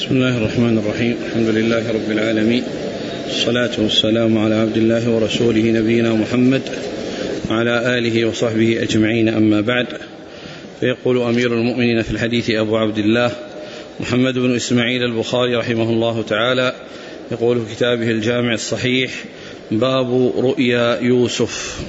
بسم الله الرحمن الرحيم. الحمد لله رب العالمين، الصلاة والسلام على عبد الله ورسوله نبينا محمد وعلى آله وصحبه أجمعين، أما بعد. فيقول أمير المؤمنين في الحديث أبو عبد الله محمد بن إسماعيل البخاري رحمه الله تعالى، يقول في كتابه الجامع الصحيح: باب رؤيا يوسف.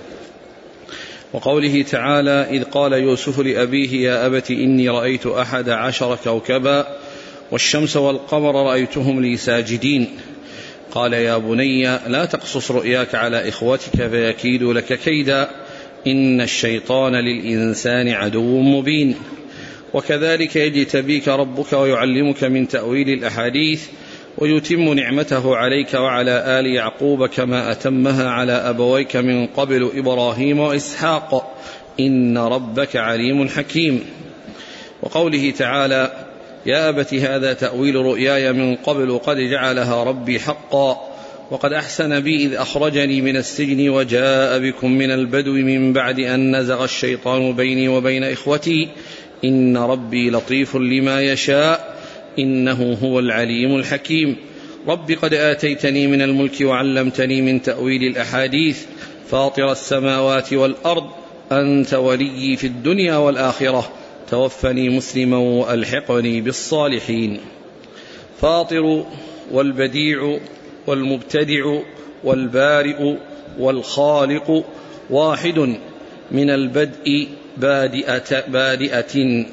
وقوله تعالى: إذ قال يوسف لأبيه يا أبت إني رأيت 11 كوكبا والشمس والقمر رأيتهم لي ساجدين. قال يا بني لا تقصص رؤياك على إخوتك فيكيدوا لك كيدا إن الشيطان للإنسان عدو مبين. وكذلك يجتبيك ربك ويعلمك من تأويل الأحاديث ويتم نعمته عليك وعلى آل يعقوب كما أتمها على أبويك من قبل إبراهيم وإسحاق إن ربك عليم حكيم. وقوله تعالى: يا أبت هذا تأويل رؤياي من قبل قد جعلها ربي حقا وقد أحسن بي إذ أخرجني من السجن وجاء بكم من البدو من بعد أن نزغ الشيطان بيني وبين إخوتي إن ربي لطيف لما يشاء إنه هو العليم الحكيم. رب قد آتيتني من الملك وعلمتني من تأويل الأحاديث فاطر السماوات والأرض أنت ولي في الدنيا والآخرة توفني مسلما وألحقني بالصالحين. فاطر والبديع والمبتدع والبارئ والخالق واحد من البدء بادئة.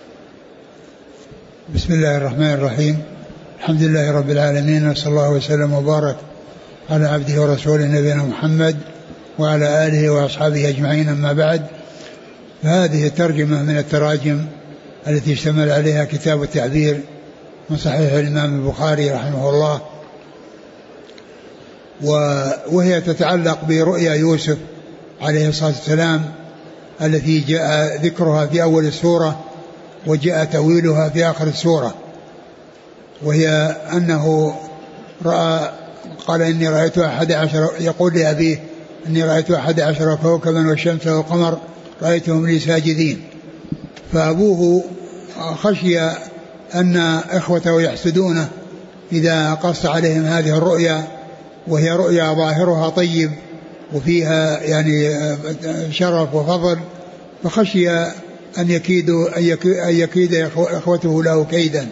بسم الله الرحمن الرحيم. الحمد لله رب العالمين، وصلى الله وسلم وبارك على عبده ورسوله نبينا محمد وعلى آله وأصحابه أجمعين، أما بعد. فهذه ترجمة من التراجم التي اشتمل عليها كتاب التعبير من صحيح الإمام البخاري رحمه الله، وهي تتعلق برؤيا يوسف عليه الصلاة والسلام التي جاء ذكرها في أول السورة وجاء تأويلها في آخر السورة، وهي أنه قال إني رأيت 11، يقول لأبيه إني رأيت 11 كوكبا والشمس والقمر رأيتهم لي ساجدين. فأبوه خشي أن إخوته يحسدونه إذا قص عليهم هذه الرؤيا، وهي رؤيا ظاهرها طيب وفيها يعني شرف وفضل، فخشي أن يكيد إخوته له كيدا،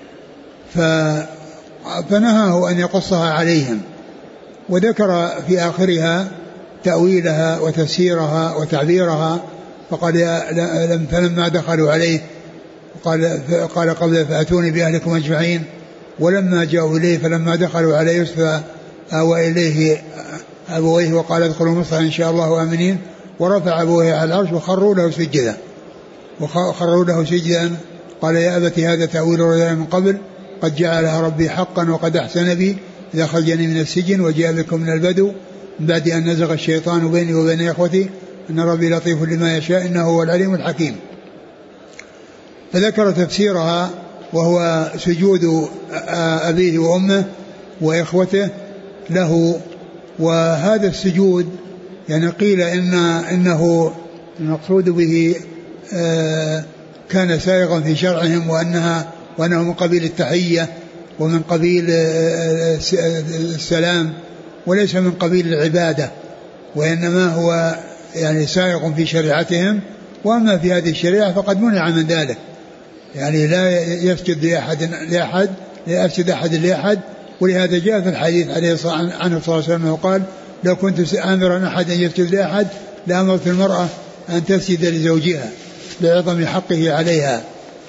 فنهاه أن يقصها عليهم، وذكر في آخرها تأويلها وتفسيرها وتعبيرها. فلما دخلوا عليه قال قبل فأتوني بأهلكم أجمعين، ولما جاءوا إليه فلما دخلوا عليه يوسف آوى إليه أبويه وقال ادخلوا مصر إن شاء الله آمنين، ورفع أبويه على العرش وخروا له سجدا. قال يا أبت هذا تأويل رؤياي من قبل قد جعلها ربي حقا وقد أحسن بي إذا أخرجني من السجن وجاء بكم من البدو من بعد أن نزغ الشيطان بيني وبين إخوتي إن ربي لطيف لما يشاء إنه هو العليم الحكيم. فذكر تفسيرها وهو سجود أبيه وأمه وإخوته له. وهذا السجود يعني قيل إنه المقصود به كان سائغا في شرعهم، وأنه من قبيل التحية ومن قبيل السلام وليس من قبيل العبادة، وإنما هو يعني سائغ في شريعتهم. وأما في هذه الشريعة فقد منع من ذلك، يعني لا يسجد لأحد، لا يسجد أحد لأحد. ولهذا جاء في الحديث عنه صلى الله عليه وسلم قال لو كنت آمرا أحد أن يسجد لأحد لأمرت المرأة أن تسجد لزوجها لعظم حقه عليها.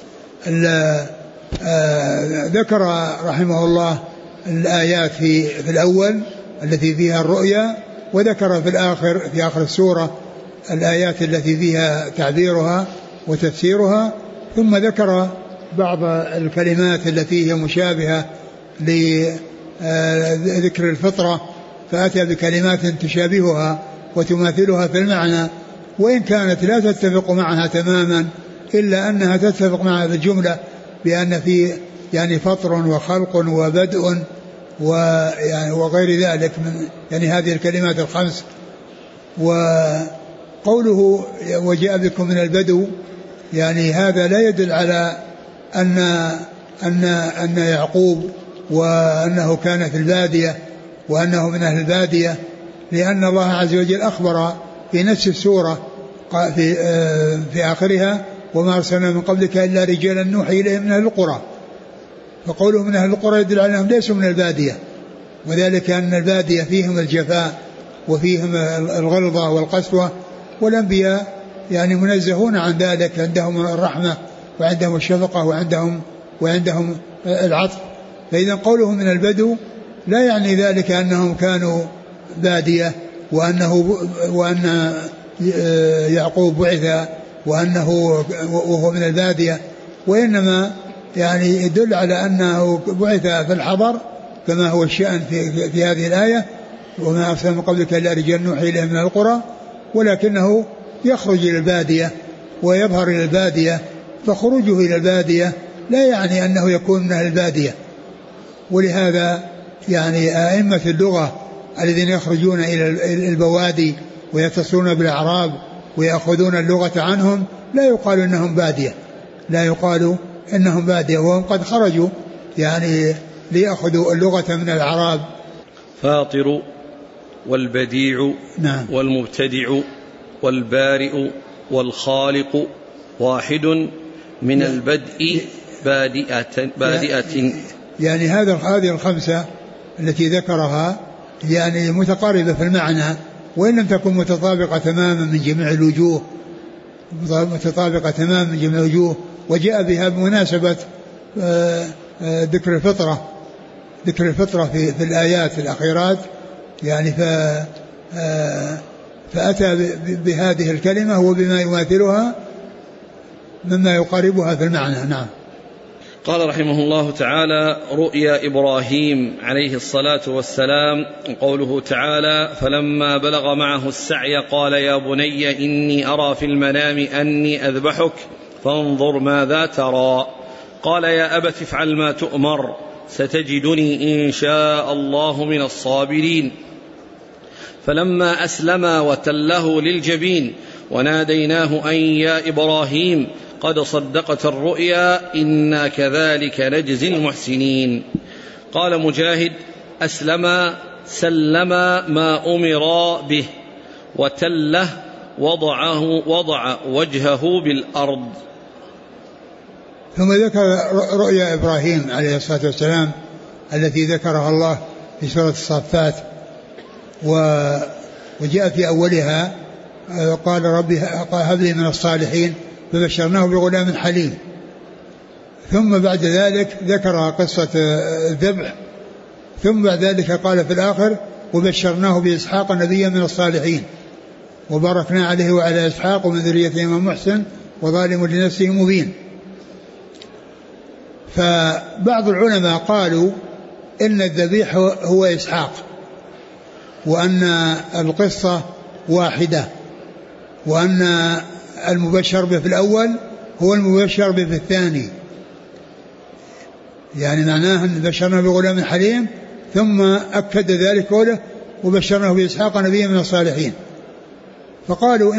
ذكر رحمه الله الآيات في الأول التي فيها الرؤيا، وذكر في آخر السورة الآيات التي فيها تعبيرها وتفسيرها، ثم ذكر بعض الكلمات التي هي مشابهة لذكر الفطرة، فأتى بكلمات تشابهها وتماثلها في المعنى، وإن كانت لا تتفق معها تماما إلا أنها تتفق معها في الجملة بأن في يعني فطر وخلق وبدء وغير ذلك من يعني هذه الكلمات الخمس. وقوله وجاء بكم من البدو يعني هذا لا يدل على أن أن يعقوب وأنه كان في البادية وأنه من أهل البادية، لأن الله عز وجل أخبر في نفس السورة في آخرها وما أرسلنا من قبلك إلا رجالا نوحي إليهم من أهل القرى، فقوله من أهل القرى يدل على أنهم ليسوا من البادية، وذلك أن البادية فيهم الجفاء وفيهم الغلظة والقسوة، والأنبياء يعني منزهون عن ذلك، عندهم الرحمة وعندهم الشفقة وعندهم العطف. فإذا قوله من البدو لا يعني ذلك أنهم كانوا بادية وأن يعقوب بعث وهو من البادية، وإنما يعني يدل على أنه بعث في الحضر كما هو الشأن في هذه الآية وما أرسلنا من قبلك إلا رجال نوحي إليهم من القرى، ولكنه يخرج إلى البادية ويظهر إلى البادية، فخروجه إلى البادية لا يعني أنه يكون من أهل البادية. ولهذا يعني أئمة اللغة الذين يخرجون إلى البوادي ويتصلون بالأعراب ويأخذون اللغة عنهم لا يقال إنهم بادية، وهم قد خرجوا يعني ليأخذوا اللغة من الأعراب. فاطر والبديع نعم. والمبتدع والبارئ والخالق واحد من البدء بادئة. يعني هذه الخمسة التي ذكرها يعني متقاربة في المعنى، وإن لم تكن متطابقة تماما من جميع الوجوه، وجاء بها بمناسبة ذكر الفطرة في الآيات الأخيرات، يعني فأتى بهذه الكلمة وبما يماثلها مما يقاربها في المعنى. نعم. قال رحمه الله تعالى: رؤيا إبراهيم عليه الصلاة والسلام، قوله تعالى: فلما بلغ معه السعي قال يا بني إني أرى في المنام أني أذبحك فانظر ماذا ترى. قال يا أبت افعل ما تؤمر ستجدني إن شاء الله من الصابرين. فلما أسلما وتله للجبين وناديناه أن يا إبراهيم قد صدقت الرؤيا إنا كذلك نجزي المحسنين. قال مجاهد: أسلم سلم ما أمر به، وتله وضع وجهه بالأرض. ثم ذكر رؤيا إبراهيم عليه الصلاة والسلام التي ذكرها الله في سورة الصافات، وجاء في أولها قال ربي هب لي من الصالحين فبشرناه بغلام حليم. ثم بعد ذلك ذكر قصة الذبح، ثم بعد ذلك قال في الآخر وبشرناه بإسحاق نبيا من الصالحين وباركنا عليه وعلى إسحاق ومن ذريته محسن وظالم لنفسه مبين. فبعض العلماء قالوا إن الذبيح هو إسحاق، وأن القصة واحدة، وأن المبشر به في الأول هو المبشر به في الثاني، يعني معناه أن بشرنا بغلام حليم، ثم أكد ذلك قوله وبشرناه بإسحاق نبيا من الصالحين. فقالوا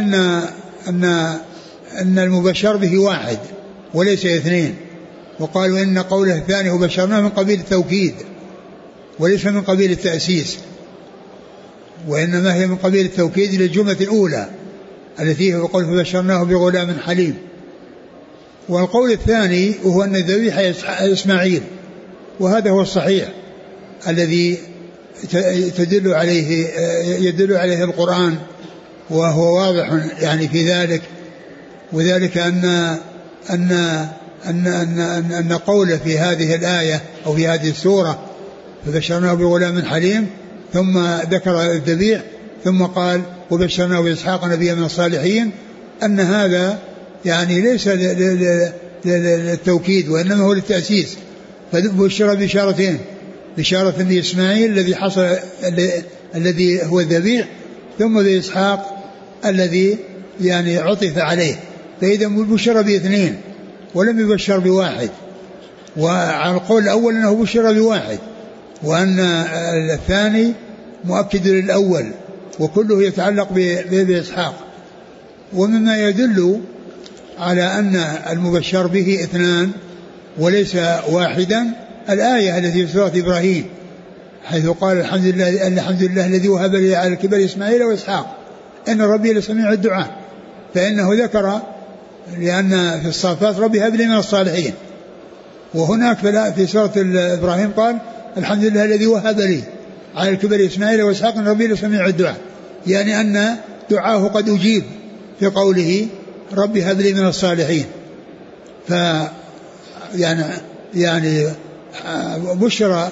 إن المبشر به واحد وليس اثنين، وقالوا إن قوله الثاني وبشرناه من قبيل التوكيد وليس من قبيل التأسيس، وإنما هي من قبيل التوكيد للجملة الأولى التي هو قول فبشرناه بغلام حليم. والقول الثاني هو أن الذبيح إسماعيل، وهذا هو الصحيح الذي يدل عليه القرآن، وهو واضح يعني في ذلك، وذلك أن قوله في هذه الآية أو في هذه السورة فبشرناه بغلام حليم ثم ذكر الذبيح ثم قال وبشرناه بإسحاق نبيا من الصالحين، أن هذا يعني ليس للتوكيد وإنما هو للتأسيس. فبشر بشارتين: بشارة لإسماعيل الذي هو الذبيح، ثم بإسحاق الذي يعني عطف عليه. فإذا بشر باثنين ولم يبشر بواحد. وعلى القول الأول أنه بشر بواحد، وأن الثاني مؤكد للأول، وكله يتعلق بإسحاق. ومما يدل على أن المبشر به اثنان وليس واحدا الآية التي في سورة إبراهيم حيث قال الحمد لله الذي وهب لي على الكبر إسماعيل وإسحاق إن ربي لسميع الدعاء. فإنه ذكر لأن في الصافات ربي هب لي من الصالحين، وهناك في سورة إبراهيم قال الحمد لله الذي وهب لي على الكبر إسماعيل وإسحاق إن ربي لسميع الدعاء، يعني أن دعاه قد أجيب في قوله ربي هب لي من الصالحين. يعني بشر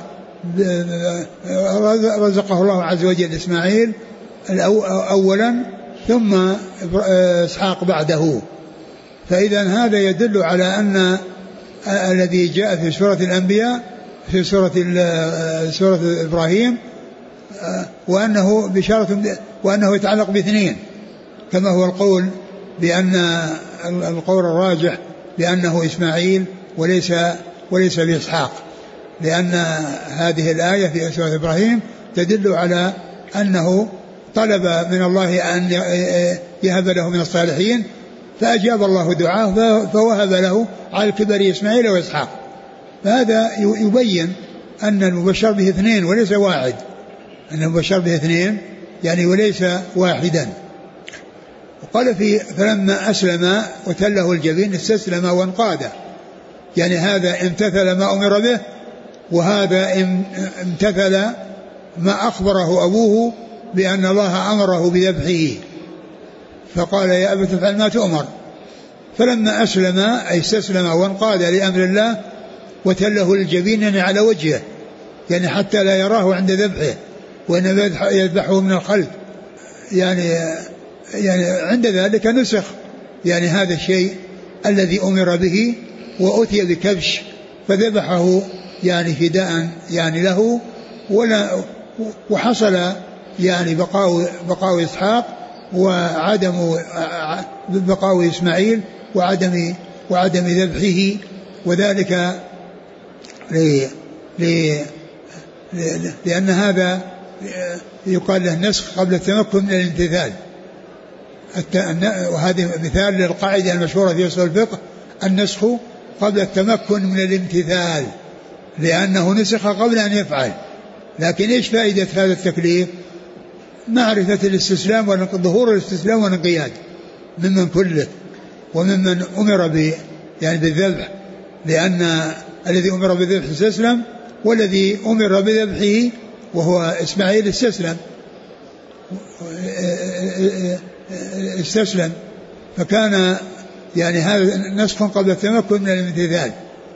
رزقه الله عز وجل إسماعيل أولا ثم إسحاق بعده. فإذا هذا يدل على أن الذي جاء في سورة الأنبياء في سورة إبراهيم وأنه بشارة وأنه يتعلق باثنين، كما هو القول بأن القول الراجح بأنه إسماعيل وليس بإسحاق، لأن هذه الآية في سورة إبراهيم تدل على أنه طلب من الله أن يهب له من الصالحين فأجاب الله دعاه فوهب له على الكبر إسماعيل وإسحاق. فهذا يبين أن المبشر به اثنين وليس واحد، أن المبشر به اثنين يعني وليس واحدا. وقال فلما أسلم وتله الجبين استسلم وانقاد، يعني هذا امتثل ما أمر به، وهذا امتثل ما أخبره أبوه بأن الله أمره بذبحه، فقال يا أبت افعل ما تؤمر. فلما أسلم أي استسلم وانقاد لأمر الله وتله الجبين يعني على وجهه، يعني حتى لا يراه عند ذبحه وإنما يذبحه من الخلف، يعني عند ذلك نسخ يعني هذا الشيء الذي أمر به، وأتي بكبش فذبحه يعني فداء يعني له، وحصل يعني بقاء إسحاق وعدم بقاء إسماعيل وعدم ذبحه، وذلك لأن هذا يقال له نسخ قبل التمكن من الامتثال. وهذا مثال للقاعدة المشهورة في أصول الفقه النسخ قبل التمكن من الامتثال، لأنه نسخ قبل أن يفعل. لكن إيش فائدة هذا التكليف؟ معرفة الاستسلام وظهور الاستسلام والانقياد ممن كله وممن أمر يعني بالذبح، لأن الذي أمر بالذبح استسلم، والذي أمر بذبحه وهو إسماعيل استسلم. فكان يعني هذا نسخ قبل التمكن من الامتثال.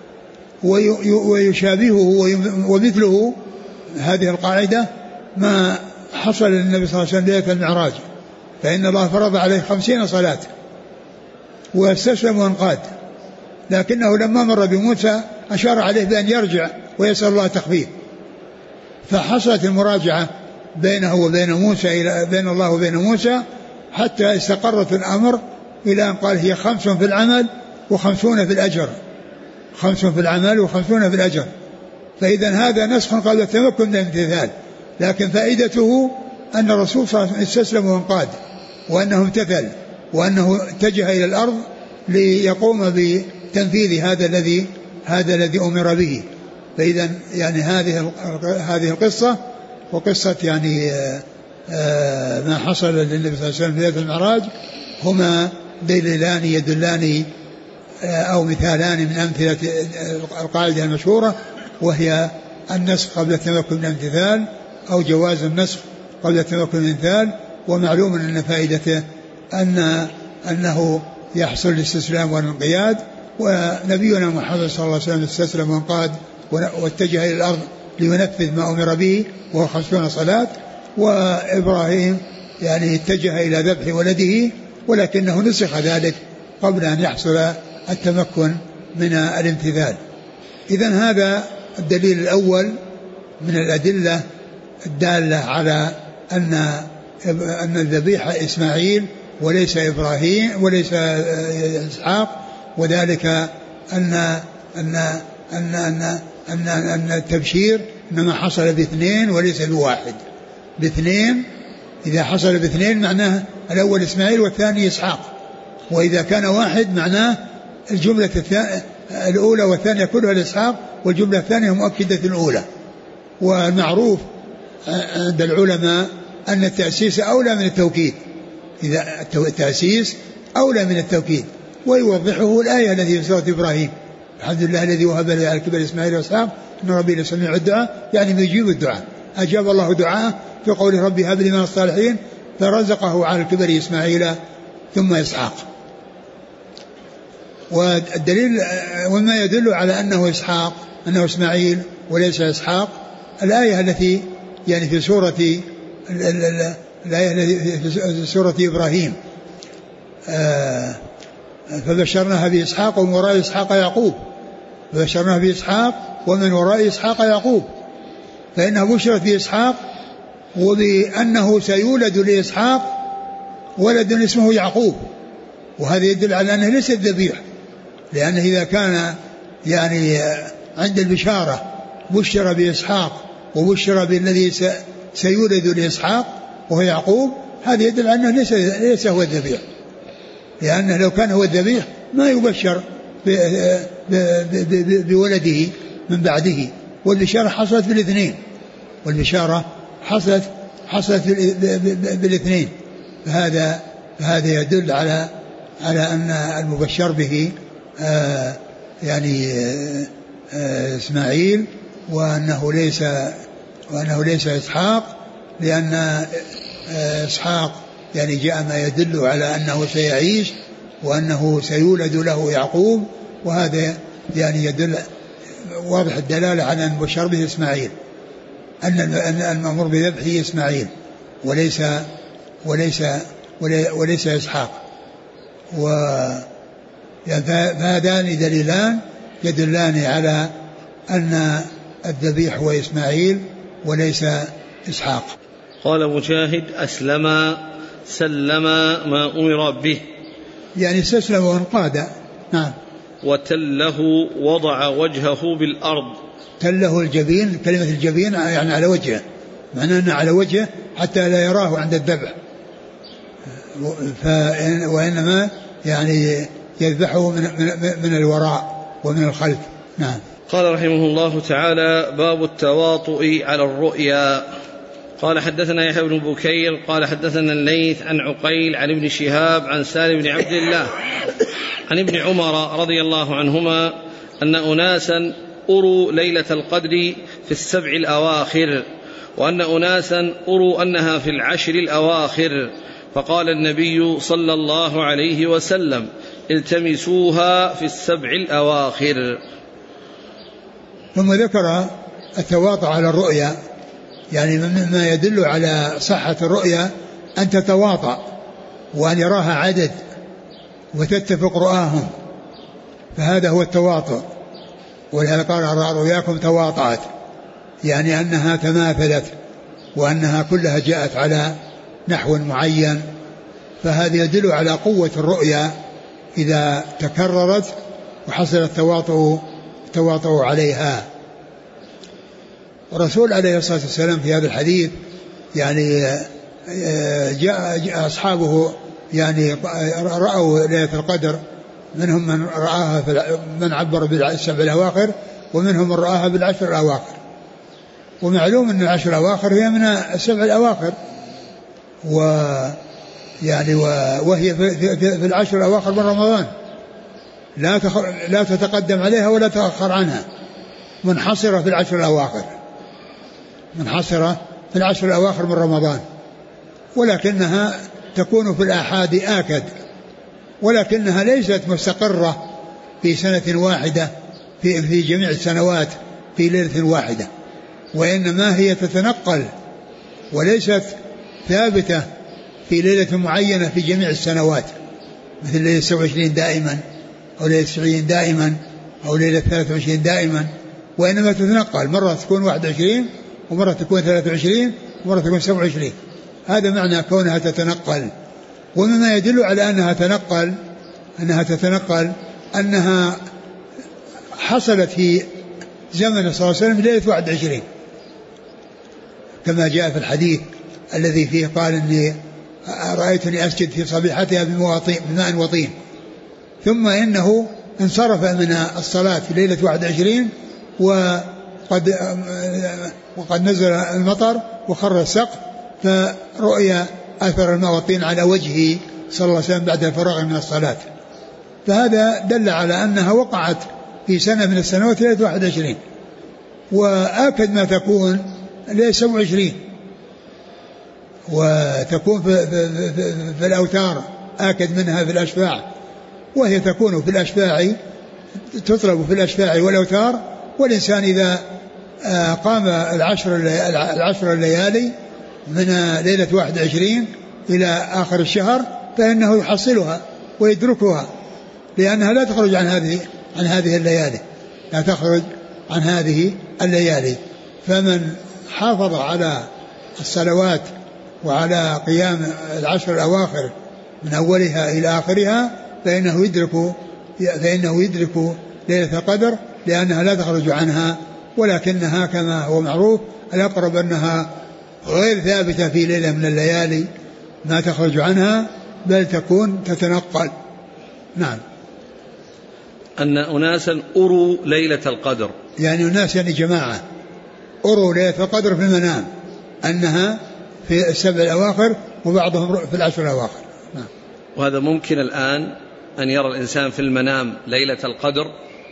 ويشابهه ومثله هذه القاعدة ما حصل للنبي صلى الله عليه وسلم ليلة المعراج، فإن الله فرض عليه 50 صلاة واستسلم وانقاد، لكنه لما مر بموسى أشار عليه بأن يرجع ويسأل الله تخفيف، فحصلت المراجعة بينه وبين موسى بين الله وبين موسى حتى استقرت الأمر إلى أن قال هي 5 في العمل و50 في الأجر، 5 في العمل و50 في الأجر. فإذا هذا نسخ قبل التمكن من الامتثال، لكن فائدته أن الرسول صلى الله عليه وسلم استسلم وانقاد، وأنه امتثل، وأنه اتجه إلى الأرض ليقوم بتنفيذ هذا الذي أمر به. فإذا يعني هذه القصة وقصة يعني ما حصل للنبي صلى الله عليه وسلم في ليلة المعراج هما دليلان يدلان أو مثالان من أمثلة القاعدة المشهورة، وهي النسخ قبل التمكن من الامتثال أو جواز النسخ قبل التمكن من الامتثال. ومعلوم أن فائدته أنه يحصل الاستسلام والانقياد، ونبينا محمد صلى الله عليه وسلم استسلم وانقاد واتجه إلى الأرض لينفذ ما أمر به وهو 50 صلاة. وإبراهيم يعني اتجه إلى ذبح ولده، ولكنه نسخ ذلك قبل أن يحصل التمكن من الامتثال. إذن هذا الدليل الأول من الأدلة الدالة على أن الذبيحة إسماعيل وليس إبراهيم وليس إسحاق، وذلك أن التبشير إنما حصل باثنين وليس بواحد. باثنين، إذا حصل باثنين معناه الأول إسماعيل والثاني إسحاق، وإذا كان واحد معناه الأولى والثانية كلها لإسحاق، والجملة الثانية مؤكدة الأولى. والمعروف عند العلماء أن التأسيس أولى من التوكيد، إذا التأسيس أولى من التوكيد، ويوضحه الآية التي في سورة إبراهيم: الحمد لله الذي وهب لي على الكبر إسماعيل وإسحاق إن ربي لسميع الدعاء، يعني يجيب الدعاء. أجاب الله دعاءه في قول ربي هب لي من الصالحين، فرزقه على الكبر إسماعيل ثم إسحاق. والدليل وما يدل على أنه إسحاق، أنه إسماعيل وليس إسحاق، الآية التي يعني في سورة الآية التي في سورة إبراهيم: فبشرناها بإسحاق ومن وراء إسحاق يعقوب. فبشرناها بإسحاق ومن وراء إسحاق يعقوب، فإنها بشرت بإسحاق وبأنه سيولد لإسحاق ولد اسمه يعقوب، وهذا يدل على أنه ليس الذبيح، لأنه إذا كان يعني عند البشارة بشر بإسحاق وبشر بالذي سيولد لإسحاق وهو يعقوب، هذا يدل على أنه ليس هو الذبيح، لأنه لو كان هو الذبيح ما يبشر بولده من بعده. والبشارة حصلت بالاثنين، والبشارة حصلت بالاثنين. فهذا يدل على أن المبشر به يعني إسماعيل، وأنه ليس إسحاق، لأن إسحاق يعني جاء ما يدل على أنه سيعيش وأنه سيولد له يعقوب، وهذا يعني يدل واضح الدلالة على أن المبشر به إسماعيل، أن المأمور بذبحه إسماعيل وليس إسحاق. فهذان دليلان يدلان على أن الذبيح هو إسماعيل وليس إسحاق. قال مجاهد: أسلم سلم ما أمر به، يعني استسلم وانقاد. نعم. وتله وضع وجهه بالأرض. تله الجبين، كلمة الجبين يعني على وجهه، معناه أنه على وجهه حتى لا يراه عند الذبح، وإنما يعني يذبحه من الوراء ومن الخلف. نعم. قال رحمه الله تعالى: باب التواطؤ على الرؤيا. قال حدثنا يحيى بن بكير قال حدثنا الليث عن عقيل عن ابن شهاب عن سالم بن عبد الله عن ابن عمر رضي الله عنهما أن أناسا أروا ليلة القدر في السبع الأواخر، وأن أناسا أروا أنها في العشر الأواخر، فقال النبي صلى الله عليه وسلم: التمسوها في السبع الأواخر. ثم ذكر التواطؤ على الرؤيا، يعني مما يدل على صحة الرؤيا أن تتواطأ وأن يراها عدد وتتفق رؤاهم، فهذا هو التواطؤ. ولهذا قال: رؤياكم تواطأت، يعني أنها تماثلت وأنها كلها جاءت على نحو معين، فهذا يدل على قوة الرؤيا إذا تكررت وحصل التواطؤ عليها. الرسول عليه الصلاة والسلام في هذا الحديث يعني جاء أصحابه يعني رأوا ليلة القدر، منهم من رآها من عبر بالسبع الأواخر، ومنهم من رآها بالعشر الأواخر. ومعلوم أن العشر الأواخر هي من السبع الأواخر، ويعني وهي في العشر الأواخر من رمضان، لا تتقدم عليها ولا تأخر عنها، منحصرة في العشر الأواخر، منحصرة في العشر الأواخر من رمضان، ولكنها تكون في الآحاد آكد، ولكنها ليست مستقرة في سنة واحدة في جميع السنوات في ليلة واحدة، وإنما هي تتنقل وليست ثابتة في ليلة معينة في جميع السنوات، مثل ليلة 27 دائما أو ليلة 90 دائما أو ليلة 23 دائما، وإنما تتنقل، مرة تكون 21 ومرة تكون 23 ومرة تكون 27. هذا معنى كونها تتنقل. ومما يدل على أنها تتنقل أنها حصلت في زمن صلى الله عليه وسلم ليلة 21، كما جاء في الحديث الذي فيه قال: إني رأيتني أسجد في صبيحتها بماء وطين، ثم إنه انصرف من الصلاة في ليلة 21 وقد نزل المطر وخر السقف، فرؤي أثر الماء والطين على وجهه صلى الله عليه وسلم بعد الفراغ من الصلاة. فهذا دل على أنها وقعت في سنة من السنوات ليلة 21. وآكد ما تكون ليلة 27 وتكون في الأوتار، آكد منها في الأشفاع، وهي تكون في الأشفاع، تطلب في الأشفاع والأوتار. والإنسان إذا قام العشر الليالي من ليلة 21 إلى آخر الشهر فإنه يحصلها ويدركها، لأنها لا تخرج عن هذه الليالي، لا تخرج عن هذه الليالي. فمن حافظ على الصلوات وعلى قيام العشر الأواخر من أولها إلى آخرها فإنه يدرك ليلة القدر، لأنها لا تخرج عنها، ولكنها كما هو معروف الأقرب أنها غير ثابتة في ليلة من الليالي ما تخرج عنها، بل تكون تتنقل. نعم. أن أناسا أروا ليلة القدر، يعني أناس يعني جماعة أروا ليلة القدر في المنام أنها في السبع الأواخر وبعضهم في العشر الأواخر. نعم. وهذا ممكن الآن أن يرى الإنسان في المنام ليلة القدر؟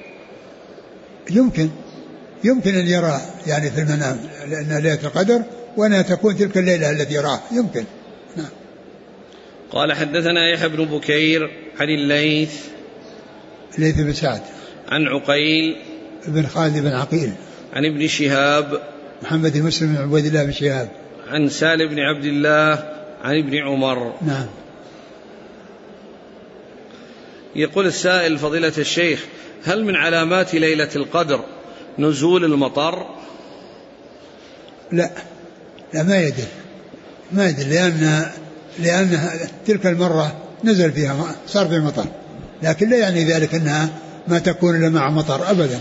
يمكن أن يرى يعني في المنام لأن ليلة القدر وأنها تكون تلك الليلة التي يراها يمكن. نعم. قال حدثنا يحيى بن بكير عن الليث بن سعد عن عقيل بن خالد بن عقيل عن ابن شهاب محمد بن مسلم بن عبيد الله بن شهاب عن سالم بن عبد الله عن ابن عمر. نعم. يقول السائل فضيلة الشيخ: هل من علامات ليلة القدر نزول المطر؟ لا ما يدل لأن تلك المرة نزل فيها صار في مطر، لكن لا يعني ذلك أنها ما تكون إلا مع مطر أبدا.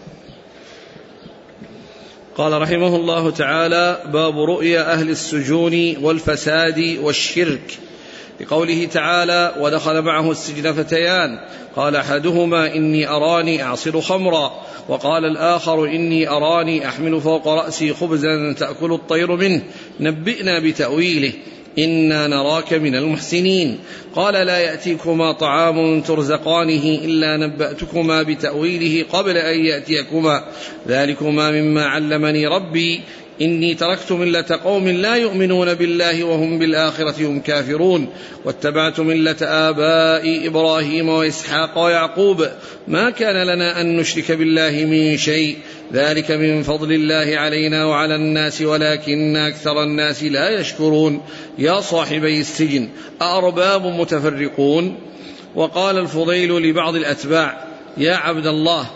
قال رحمه الله تعالى: باب رؤيا أهل السجون والفساد والشرك، لقوله تعالى: ودخل معه السجن فتيان قال أحدهما إني أراني أعصر خمرا وقال الآخر إني أراني أحمل فوق رأسي خبزا تأكل الطير منه نبئنا بتأويله إنا نراك من المحسنين. قال: لا يأتيكما طعام ترزقانه إلا نبأتكما بتأويله قبل أن يأتيكما ذلكما مما علمني ربي إني تركت ملة قوم لا يؤمنون بالله وهم بالآخرة هم كافرون واتبعت ملة آبائي إبراهيم وإسحاق ويعقوب ما كان لنا أن نشرك بالله من شيء ذلك من فضل الله علينا وعلى الناس ولكن أكثر الناس لا يشكرون. يا صاحبي السجن أأرباب متفرقون؟ وقال الفضيل لبعض الأتباع: يا عبد الله،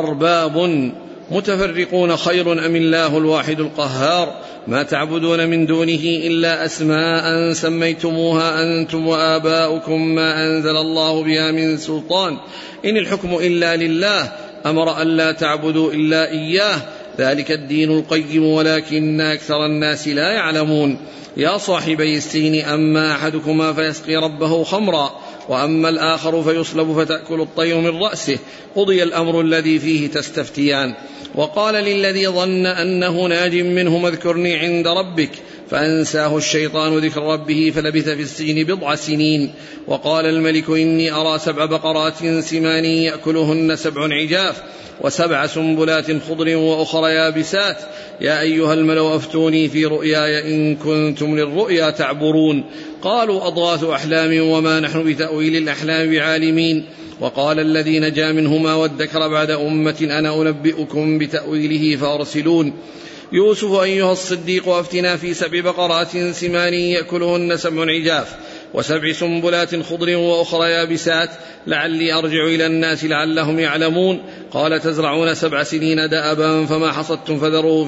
أرباب متفرقون خير أم الله الواحد القهار؟ ما تعبدون من دونه إلا أسماء سميتموها أنتم وآباؤكم ما أنزل الله بها من سلطان إن الحكم إلا لله أمر أن لا تعبدوا إلا إياه ذلك الدين القيم ولكن أكثر الناس لا يعلمون. يا صاحبي السجن أما أحدكما فيسقي ربه خمرا وأما الآخر فيصلب فتأكل الطير من رأسه قضي الأمر الذي فيه تستفتيان. وقال للذي ظن أنه ناج منه اذكرني عند ربك فأنساه الشيطان ذكر ربه فلبث في السجن 9 سنين. وقال الملك إني أرى 7 بقرات سمان يأكلهن 7 عجاف و7 سنبلات خضر وأخرى يابسات يا أيها الملأ أفتوني في رؤياي إن كنتم للرؤيا تعبرون. قالوا أضغاث أحلام وما نحن بتأويل الأحلام بعالمين. وقال الذي نجا منهما وادكر بعد أمة أنا أنبئكم بتأويله فأرسلون. يوسف أيها الصديق أفتنا في 7 بقرات سمان يأكلهن 7 عجاف و7 سنبلات خضر وأخرى يابسات لعلي أرجع إلى الناس لعلهم يعلمون. قال تزرعون 7 سنين دأبا فما حصدتم فذروه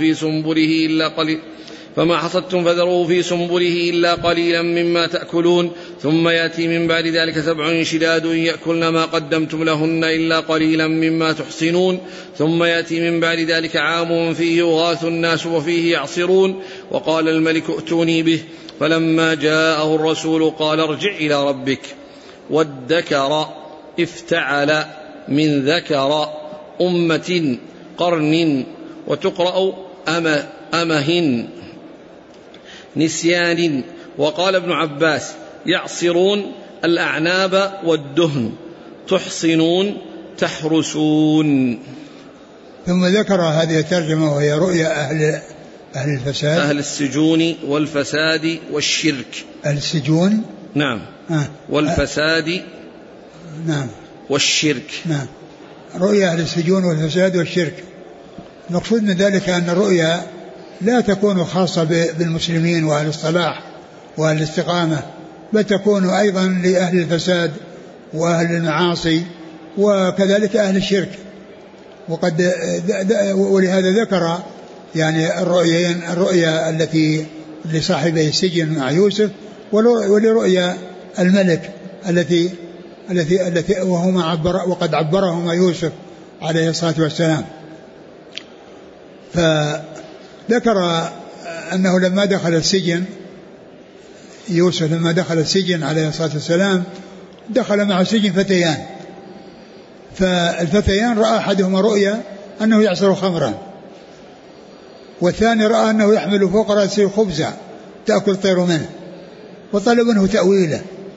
في سنبله إلا قليلا مما تأكلون ثم يأتي من بعد ذلك 7 شداد يأكلن ما قدمتم لهن إلا قليلا مما تحصنون ثم يأتي من بعد ذلك عام فيه يغاث الناس وفيه يعصرون. وقال الملك ائتوني به فلما جاءه الرسول قال ارجع إلى ربك. وادكر افتعل من ذكر أمة قرن، وتقرأ أمهن نسيان. وقال ابن عباس: يعصرون الأعناب والدهن، تحصنون تحرسون. ثم ذكر هذه الترجمة وهي رؤيا أهل الفساد، أهل السجون والفساد والشرك. أهل السجون، نعم، والفساد، نعم، والشرك، نعم. رؤيا أهل السجون والفساد والشرك. المقصود من ذلك أن الرؤيا لا تكون خاصة بالمسلمين وأهل الصلاح وأهل الاستقامة، بل تكون أيضا لأهل الفساد وأهل المعاصي وكذلك أهل الشرك. ولهذا ذكر يعني الرؤيا التي لصاحبي السجن مع يوسف، ولرؤيا الملك التي وقد عبرهما يوسف عليه الصلاة والسلام. فذكر أنه لما دخل السجن، يوسف لما دخل السجن عليه الصلاة والسلام دخل مع السجن فتيان، فالفتيان رأى أحدهما رؤيا أنه يعصر خمرا، والثاني رأى أنه يحمل فوق رأسه خبزا تأكل الطير منه، وطلب منه تأويله.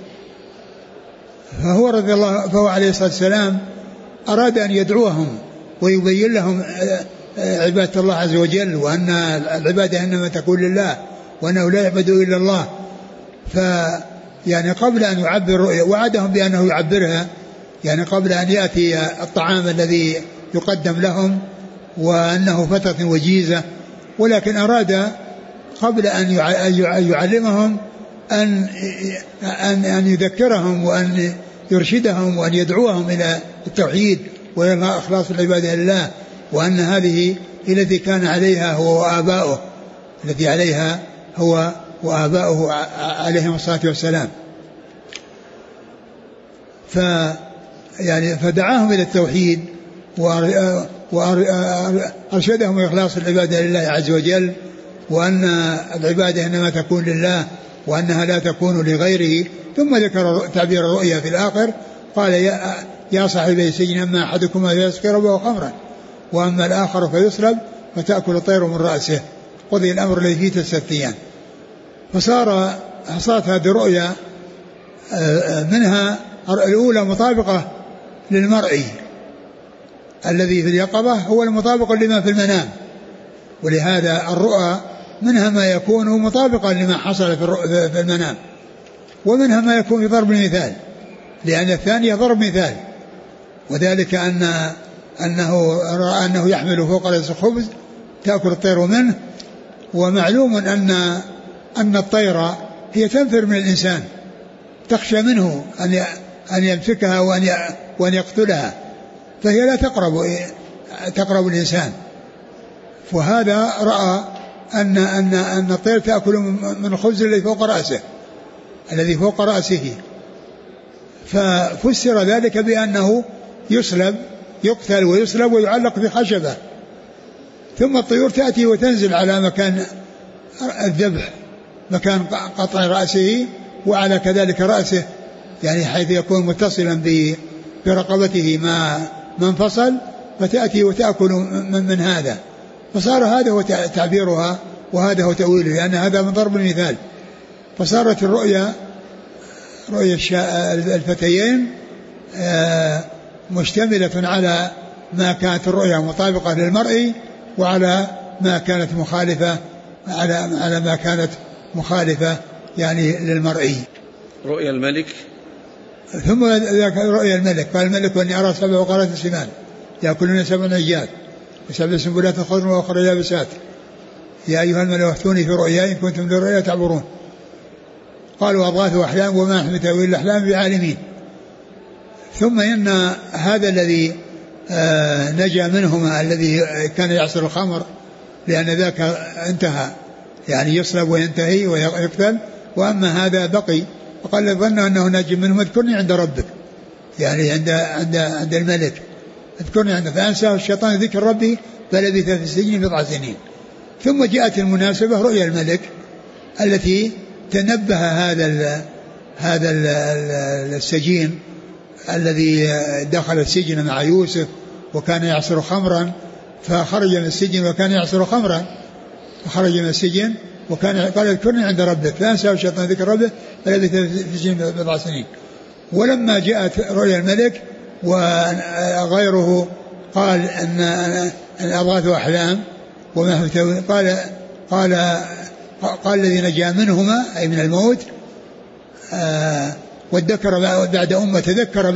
فهو عليه الصلاة والسلام أراد أن يدعوهم ويبين لهم عبادة الله عز وجل، وأن العبادة إنما تكون لله، وأنه لا يعبد إلا الله. يعني قبل أن يعبر رؤيا وعدهم بأنه يعبرها، يعني قبل أن يأتي الطعام الذي يقدم لهم وأنه فترة وجيزة، ولكن أراد قبل أن يعلمهم أن يذكرهم وأن يرشدهم وأن يدعوهم إلى التوحيد وإلى إخلاص العبادة لله، وأن هذه التي كان عليها هو وآباؤه، التي عليها هو وآباؤه عليهم الصلاة والسلام. فدعاهم إلى التوحيد وأرشدهم إخلاص العبادة لله عز وجل، وأن العبادة إنما تكون لله وأنها لا تكون لغيره. ثم ذكر تعبير الرؤيا في الآخر، قال: يا صاحبي السجن أما أحدكما فيسقي ربه خمرا، وأما الآخر فيصلب فتأكل الطير من رأسه، قضي الأمر الذي فيه تستفتيان. فصارت هذه الرؤيا منها الأولى مطابقة للمرئي الذي في اليقظة هو المطابق لما في المنام، ولهذا الرؤى منها ما يكون مطابقا لما حصل في المنام، ومنها ما يكون في ضرب المثال، لأن الثانية ضرب مثال، وذلك أنه رأى أنه يحمل فوق رأسه خبز تأكل الطير منه. ومعلوم أن الطير هي تنفر من الإنسان، تخشى منه أن يمسكها وأن يقتلها، فهي لا تقرب الإنسان. وهذا رأى أن الطير تأكل من الخبز الذي فوق رأسه، ففسر ذلك بأنه يقتل ويصلب ويعلق في خشبة، ثم الطيور تأتي وتنزل على مكان الذبح، مكان قطع رأسه، وعلى كذلك رأسه، يعني حيث يكون متصلا برقبته ما انفصل، فتأتي وتأكل من هذا. فصار هذا هو تعبيرها وهذا هو تأويله، لأن هذا من ضرب المثال. فصارت رؤيا الفتيين مشتملة على ما كانت الرؤيا مطابقة للمرئي، وعلى ما كانت مخالفة على ما كانت مخالفة يعني للمرئي. رؤيا الملك، ثم ذاك رؤيا الملك، قال: الملك واني ارى 7 بقرات سمان ياكلون 7 عجاف و7 سنبلات خضر واخرى يابسات يا ايها الملأ افتوني في رؤياي ان كنتم للرؤيا تعبرون. قالوا اضغاث احلام وما نحن بتاويل الاحلام بعالمين. ثم ان هذا الذي نجا منهما الذي كان يعصر الخمر، لان ذاك انتهى، يعني يصلب وينتهي ويقتل، واما هذا بقي، وقال: ظن انه ناجي منهم، اذكرني عند ربك، يعني عند الملك، اذكرني عند، فانساه الشيطان ذكر ربي فلبث في السجن 7 سنين. ثم جاءت المناسبة رؤيا الملك التي تنبه هذا السجين الذي دخل السجن مع يوسف وكان يعصر خمرا، فخرج من السجن وكان يعصر خمرا، فخرج من السجن وكان قال اذكرني عند ربك، فأنساه الشيطان ذكر ربه فلبث في السجن بضع سنين. ولما جاءت رؤيا الملك وغيره قال أن أضغاث أحلام وما قال الذي نجا منهما أي من الموت وذكر بعد تذكر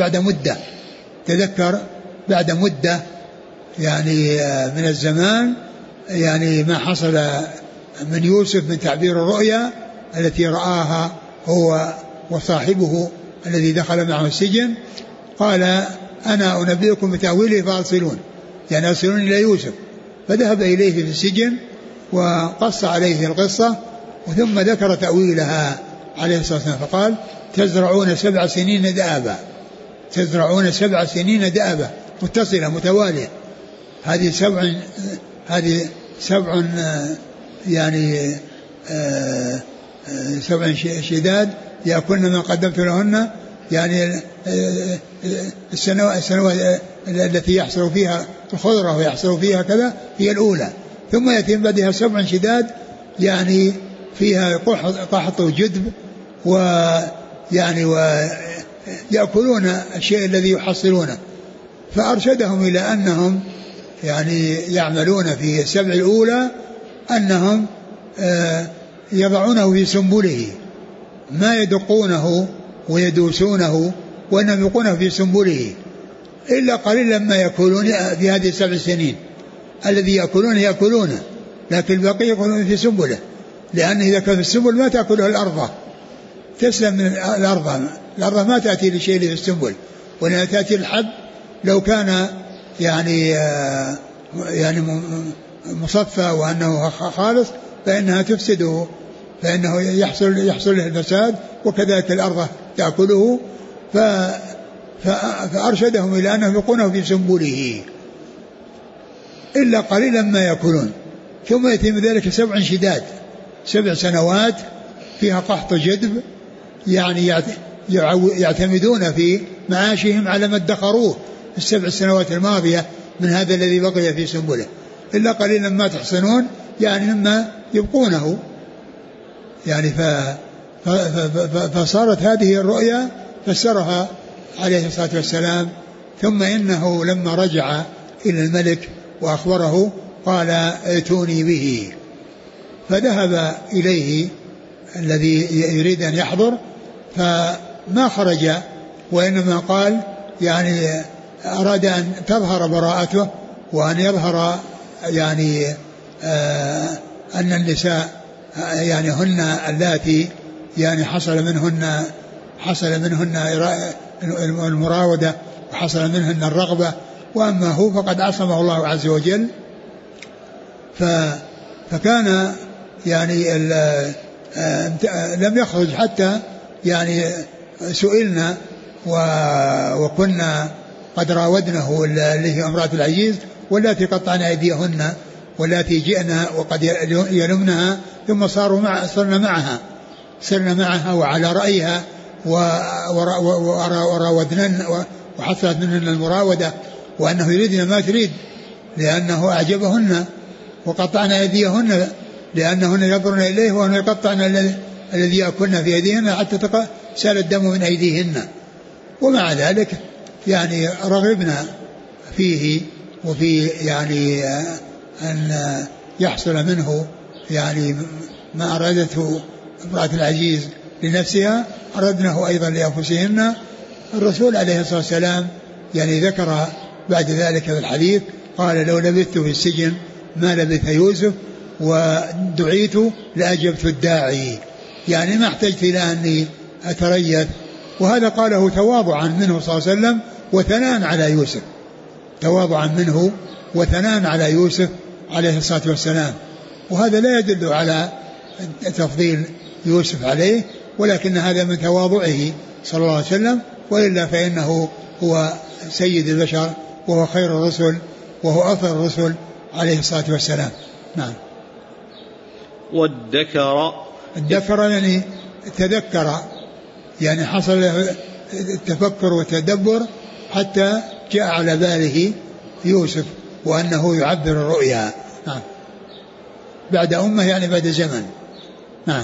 بعد مدة يعني من الزمان، يعني ما حصل من يوسف من تعبير الرؤيا التي رآها هو وصاحبه الذي دخل معه السجن. قال أنا أنبئكم بتأويله فأرسلون، يعني أرسلون إلى يوسف. فذهب إليه في السجن وقص عليه القصة ثم ذكر تأويلها عليه الصلاة والسلام، فقال تزرعون 7 سنين دأبا، تزرعون 7 سنين دأبا متصلة متوالية، هذه 7 يعني 7 شداد يأكلن ما قدمت لهن، يعني السنوات التي يحصل فيها الخضرة ويحصل فيها كذا هي الأولى، ثم يأتي من بعدها 7 شداد يعني فيها قحط وجدب ويعني ويأكلون الشيء الذي يحصلونه. فأرشدهم إلى أنهم يعني يعملون في 7 الأولى أنهم يضعونه في سنبله، ما يدقونه ويدوسونه وأنهم يقونه في سنبله، إلا قليلا ما يأكلون في هذه 7 سنين، الذي يأكلونه لكن الباقي يأكلون في سنبله، لأنه إذا كان في السنبل ما تأكله الأرض، تسلم من الأرض ما تأتي لشيء في السنبل، وإنها تأتي الحب لو كان يعني مصفى وأنه خالص فإنها تفسده، فإنه يحصل له الفساد، وكذلك الأرض تأكله. فأرشدهم إلى أنهم يقونه في سنبله إلا قليلا ما يأكلون. ثم يتم ذلك 7 شداد، 7 سنوات فيها قحط جدب، يعني يعتمدون في معاشهم على ما ادخروه في 7 سنوات الماضية من هذا الذي بقي في سنبله، إلا قليلا ما تحصنون يعني مما يبقونه. يعني فصارت هذه الرؤيا فسرها عليه الصلاة والسلام. ثم إنه لما رجع إلى الملك وأخبره قال ائتوني به، فذهب إليه الذي يريد أن يحضر فما خرج، وإنما قال يعني أراد أن تظهر براءته وأن يظهر يعني أن النساء يعني هن اللاتي يعني حصل منهن المراودة وحصل منهن الرغبة، وأما هو فقد عصمه الله عز وجل. فكان يعني لم يخرج حتى يعني سئلنا وكنا قد راودنه اللي هي امرأة العزيز والتي قطعنا أيديهن والتي جئنا وقد يلمنها ثم صرنا معها وعلى رأيها وراودنن وحصلت منهن المراودة، وأنه يريدن ما تريد لأنه أعجبهن، وقطعنا أيديهن لأنهن ينظرن إليه وأنه يقطعن الذي يأكلن في أيديهن حتى سال الدم من أيديهن. ومع ذلك يعني رغبنا فيه وفي يعني أن يحصل منه يعني ما أرادته امرأة العزيز لنفسها أردناه أيضا لأنفسهن. الرسول عليه الصلاة والسلام يعني ذكر بعد ذلك في الحديث قال لو لبثت في السجن ما لبث يوسف ودعيت لأجبت الداعي، يعني ما احتجت إلى أني أتريث. وهذا قاله تواضعا منه صلى الله عليه وسلم وثناء على يوسف، تواضعا منه وثناء على يوسف عليه الصلاة والسلام. وهذا لا يدل على تفضيل يوسف عليه، ولكن هذا من تواضعه صلى الله عليه وسلم، وإلا فإنه هو سيد البشر وهو خير الرسل وهو أفضل الرسل عليه الصلاة والسلام. نعم. والذكر يعني تذكر، يعني حصل له التفكر والتدبر حتى جاء على باله يوسف وأنه يعبر الرؤيا. نعم. بعد أمة يعني بعد زمن. نعم.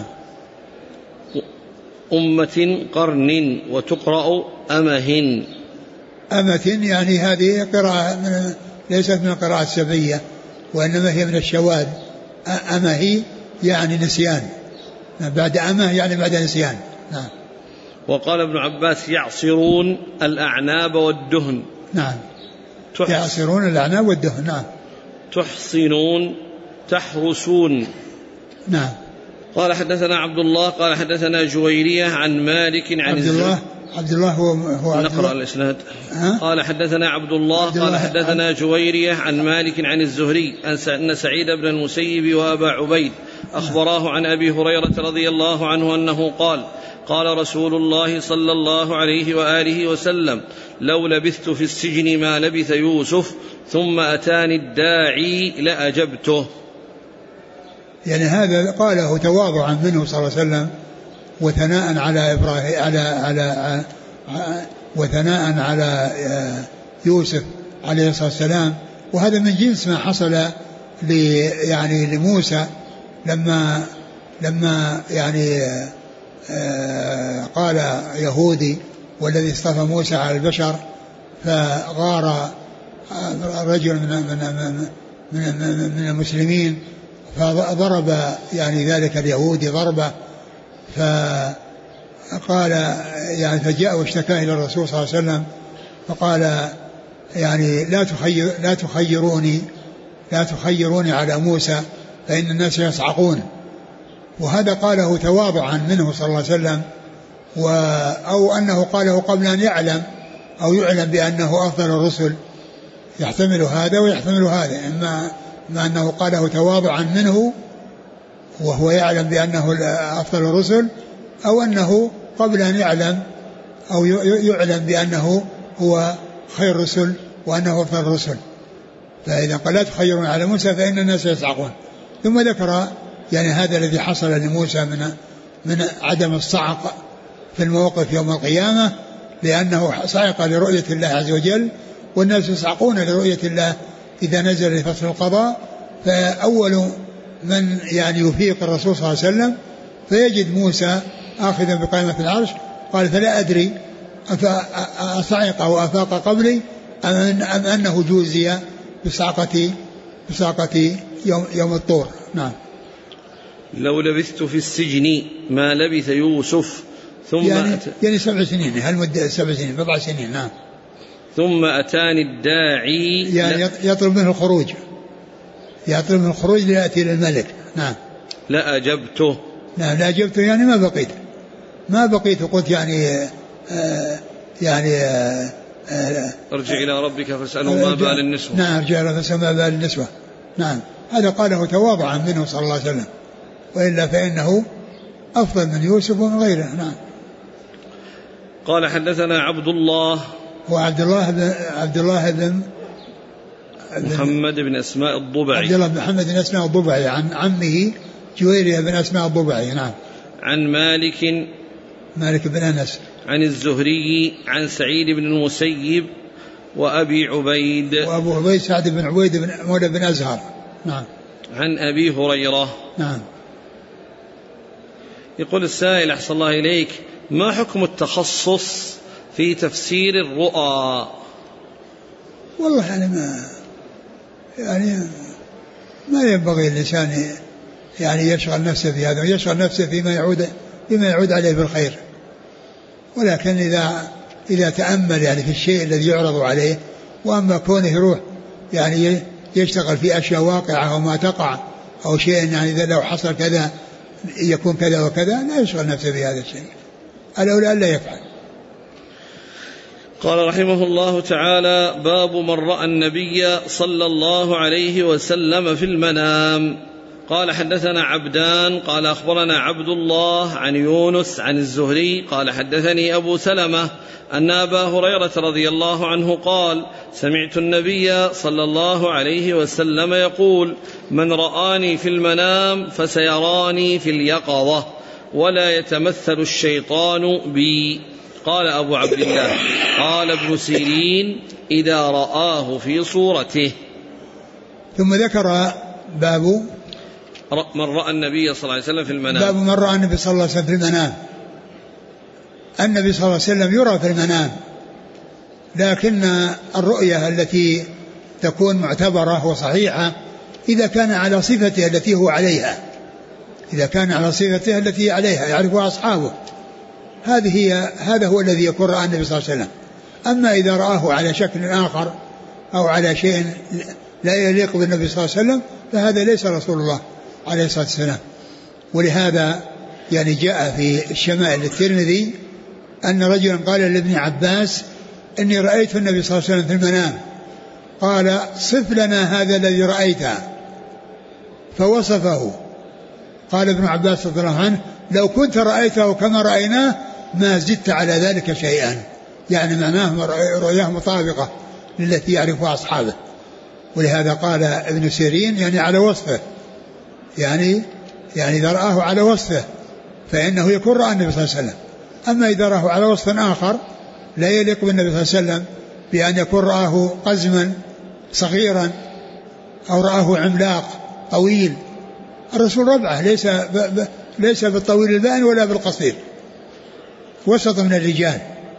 أمة قرن وتقرأ أمه. أمة يعني هذه قراءة ليست من القراءة السبعية وإنما هي من الشواذ. أمه يعني نسيان. بعد أمه يعني بعد نسيان. نعم. وقال ابن عباس يعصرون الأعناب والدهن. نعم. يعصرون الأعناب والدهن. نعم. تحصنون تحرسون. نعم. قال حدثنا عبد الله قال حدثنا جويرية عن مالك عن عبد الله هو نقرأ الإسناد. قال حدثنا عبد الله قال حدثنا جويرية عن مالك عن الزهري أن سعيد بن المسيب وأبا عبيد أخبراه عن أبي هريرة رضي الله عنه أنه قال قال رسول الله صلى الله عليه وآله وسلم لو لبثت في السجن ما لبث يوسف ثم أتاني الداعي لأجبته. يعني هذا قاله تواضعا منه صلى الله عليه وسلم وثناء على إبراهيم وثناء على يوسف عليه الصلاة والسلام. وهذا من جنس ما حصل لموسى لما يعني قال يهودي والذي اصطفى موسى على البشر فغار رجل من المسلمين فضرب يعني ذلك اليهودي ضربة فقال يعني فجاء واشتكى إلى الرسول صلى الله عليه وسلم فقال يعني لا تخيروني على موسى فإن الناس يصعقون. وهذا قاله تواضعا منه صلى الله عليه وسلم أو أنه قاله قبل أن يعلم أو يعلم بأنه أفضل الرسل. يحتمل هذا ويحتمل هذا إما أنه قاله تواضعا منه وهو يعلم بأنه أفضل الرسل أو أنه قبل أن يعلم أو يعلم بأنه هو خير الرسل وأنه أفضل الرسل. فإذا قال لا تخيرون على موسى فإن الناس يصعقون. ثم ذكر يعني هذا الذي حصل لموسى من عدم الصعق في الموقف يوم القيامة لأنه صعق لرؤية الله عز وجل والناس يصعقون لرؤية الله إذا نزل لفصل القضاء. فأول من يعني يفيق الرسول صلى الله عليه وسلم فيجد موسى آخذا بقائمة العرش قال فلا أدري أصعق أو أفاق قبلي أم أنه جوزي بصعقة يوم الطور. نعم. لو لبثت في السجن ما لبث يوسف ثم يعني 7 سنين هل مدة 7 سنين 4 سنين. نعم. ثم أتاني الداعي يعني يطلب منه الخروج ليأتي للملك. نعم. لأجبته. نعم لأجبته يعني ما بقيت قلت ارجع إلى ربك فاسأله ما بال النسوة. نعم ارجع إلى ربك فاسأله ما بال النسوة. نعم. هذا قاله تواضعا منه صلى الله عليه وسلم وإلا فإنه أفضل من يوسف ومن غيره. نعم. قال حدثنا عبد الله وعبد الله بن محمد بن أسماء الضبعي. عبد الله بن محمد بن أسماء الضبعي عن عمه جويرية بن أسماء الضبعي. نعم. عن مالك بن أنس عن الزهري عن سعيد بن المسيب وأبي عبيد وأبو عبيد سعد بن عبيد بن مولى بن أزهر. نعم. عن أبي هريرة. نعم. يقول السائل أحسن الله إليك ما حكم التخصص في تفسير الرؤى؟ والله ما ينبغي الإنسان يعني يشغل نفسه في هذا ويشغل نفسه فيما يعود عليه بالخير. ولكن إذا تأمل يعني في الشيء الذي يعرض عليه وأما كونه يروح يعني يشتغل في أشياء واقعة وما تقع أو شيء يعني إذا لو حصل كذا يكون كذا وكذا لا يشغل نفسه بهذا الشيء الأولى ألا يفعل. قال رحمه الله تعالى باب من رأى النبي صلى الله عليه وسلم في المنام. قال حدثنا عبدان قال أخبرنا عبد الله عن يونس عن الزهري قال حدثني أبو سلمة أن أبا هريرة رضي الله عنه قال سمعت النبي صلى الله عليه وسلم يقول من رآني في المنام فسيراني في اليقظة ولا يتمثل الشيطان بي. قال أبو عبد الله قال ابن سيرين إذا رآه في صورته. ثم ذكر باب من رأى النبي صلى الله عليه وسلم في المنام. باب من رأى النبي صلى الله عليه وسلم في المنام. النبي صلى الله عليه وسلم يرى في المنام، لكن الرؤية التي تكون معتبرة وصحيحة إذا كان على صفته التي هو عليها، إذا كان على صفته التي عليها يعرفها أصحابه، هذا هو الذي يكون رأى النبي صلى الله عليه وسلم. أما إذا رآه على شكل آخر أو على شيء لا يليق بالنبي صلى الله عليه وسلم فهذا ليس رسول الله عليه الصلاة والسلام. ولهذا يعني جاء في الشمائل للترمذي أن رجلا قال لابن عباس إني رأيت النبي صلى الله عليه وسلم في المنام، قال صف لنا هذا الذي رأيته، فوصفه. قال ابن عباس رضي الله عنه لو كنت رأيته كما رأيناه ما زدت على ذلك شيئا، يعني معناه رؤياه مطابقة للتي يعرفها أصحابه. ولهذا قال ابن سيرين يعني على وصفه، يعني إذا رآه على وصفه فإنه يكون رأى النبي صلى الله عليه وسلم. أما إذا رآه على وصف آخر لا يليق بالنبي صلى الله عليه وسلم بأن يكون رآه قزما صغيرا أو رآه عملاق طويل، الرسول ربعه ليس بالطويل البائن ولا بالقصير، وسط من الرجال.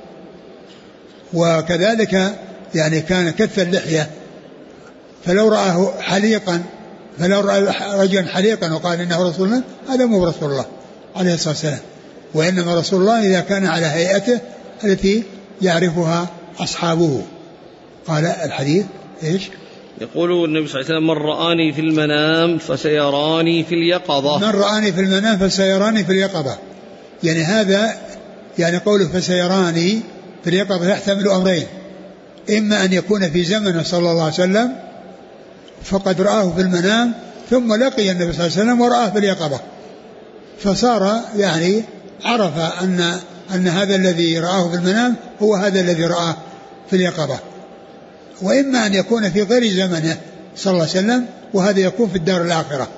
وكذلك يعني كان كث اللحية، فلو رآه حليقا، فلو رأى رجلا حليقا وقال إنه رسول الله هذا مو رسول الله عليه الصلاة والسلام، وإنما رسول الله إذا كان على هيئته التي يعرفها أصحابه. قال الحديث إيش؟ يقول النبي صلى الله عليه وسلم من رآني في المنام فسيراني في اليقظة. من رآني في المنام فسيراني في اليقظة، يعني هذا يعني قوله فسيراني في اليقظة يحتمل أمرين، إما أن يكون في زمنه صلى الله عليه وسلم فقد رآه في المنام ثم لقي النبي صلى الله عليه وسلم ورآه في اليقظة، فصار يعني عرف أن هذا الذي رآه في المنام هو هذا الذي رآه في اليقظة. وإما أن يكون في غير زمنه صلى الله عليه وسلم، وهذا يكون في الدار الآخرة،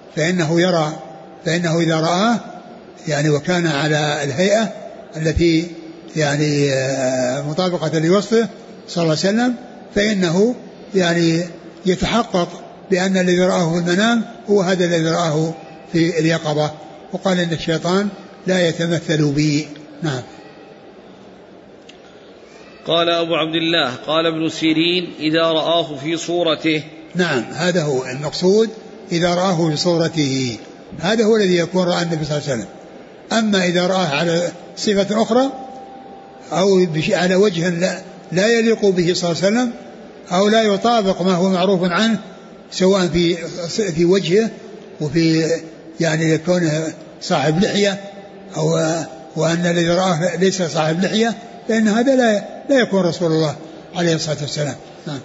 فإنه إذا رآه يعني وكان على الهيئة التي يعني مطابقة لوصفه صلى الله عليه وسلم فإنه يعني يتحقق بأن الذي رآه في المنام هو هذا الذي رآه في اليقظة. وقال إن الشيطان لا يتمثل بي. نعم. قال أبو عبد الله قال ابن سيرين إذا رآه في صورته. نعم، هذا هو المقصود، إذا رآه في صورته هذا هو الذي يكون رأى النبي صلى الله عليه وسلم. أما إذا رآه على صفة أخرى أو على وجه لا يليق به صلى الله عليه وسلم أو لا يطابق ما هو معروف عنه سواء في وجهه وفي يعني كونه صاحب لحية أو وأن الذي رآه ليس صاحب لحية، لأن هذا لا يكون رسول الله عليه الصلاة والسلام. نعم.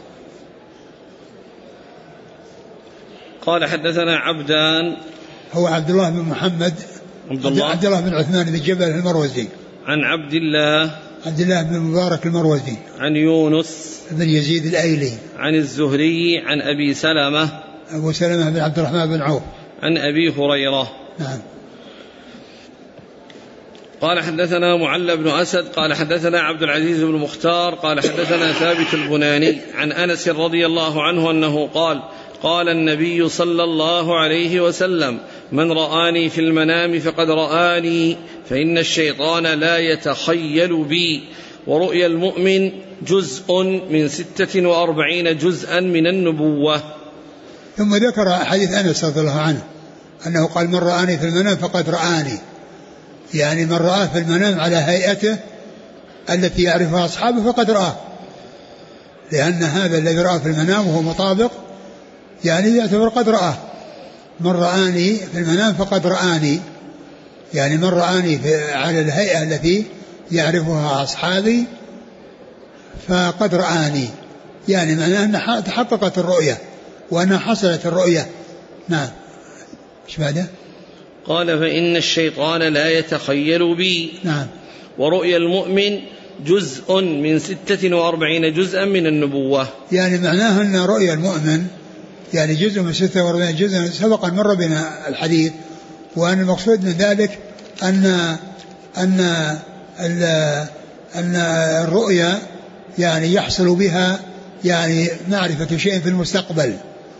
قال حدثنا عبدان، هو عبد الله بن محمد عبد الله بن عثمان بن جبل المروزي، عن عبد الله بن مبارك المروزي، عن يونس بن يزيد الأيلي، عن الزهري عن أبو سلمة بن عبد الرحمن بن عوف، عن أبي هريرة. نعم. قال حدثنا معل بن أسد قال حدثنا عبد العزيز بن مختار قال حدثنا ثابت البناني عن أنس رضي الله عنه أنه قال النبي صلى الله عليه وسلم من رآني في المنام فقد رآني، فإن الشيطان لا يتخيل بي، ورؤيا المؤمن جزء من 46 جزءا من النبوة. ثم ذكر حديث أنس رضي الله عنه أنه قال من رآني في المنام فقد رآني، يعني من رآه في المنام على هيئته التي يعرفها أصحابه فقد رآه، لأن هذا الذي رآه في المنام وهو مطابق يعني يعتبر قد رآه. من رآني في المنام فقد رآني، يعني من رآني على الهيئة التي يعرفها أصحابي فقد رآني، يعني معناه أنها تحققت الرؤية وأنها حصلت الرؤية. نعم. ايش بعده؟ قال فإن الشيطان لا يتخيل بي. نعم. ورؤيا المؤمن جزء من 46 جزءا من النبوة، يعني معناه أن رؤيا المؤمن يعني جزء من 46 جزءا، سبق أن مر بنا الحديث، وأن المقصود من ذلك أن أن الرؤيا يعني يحصل بها يعني معرفة شيء في المستقبل،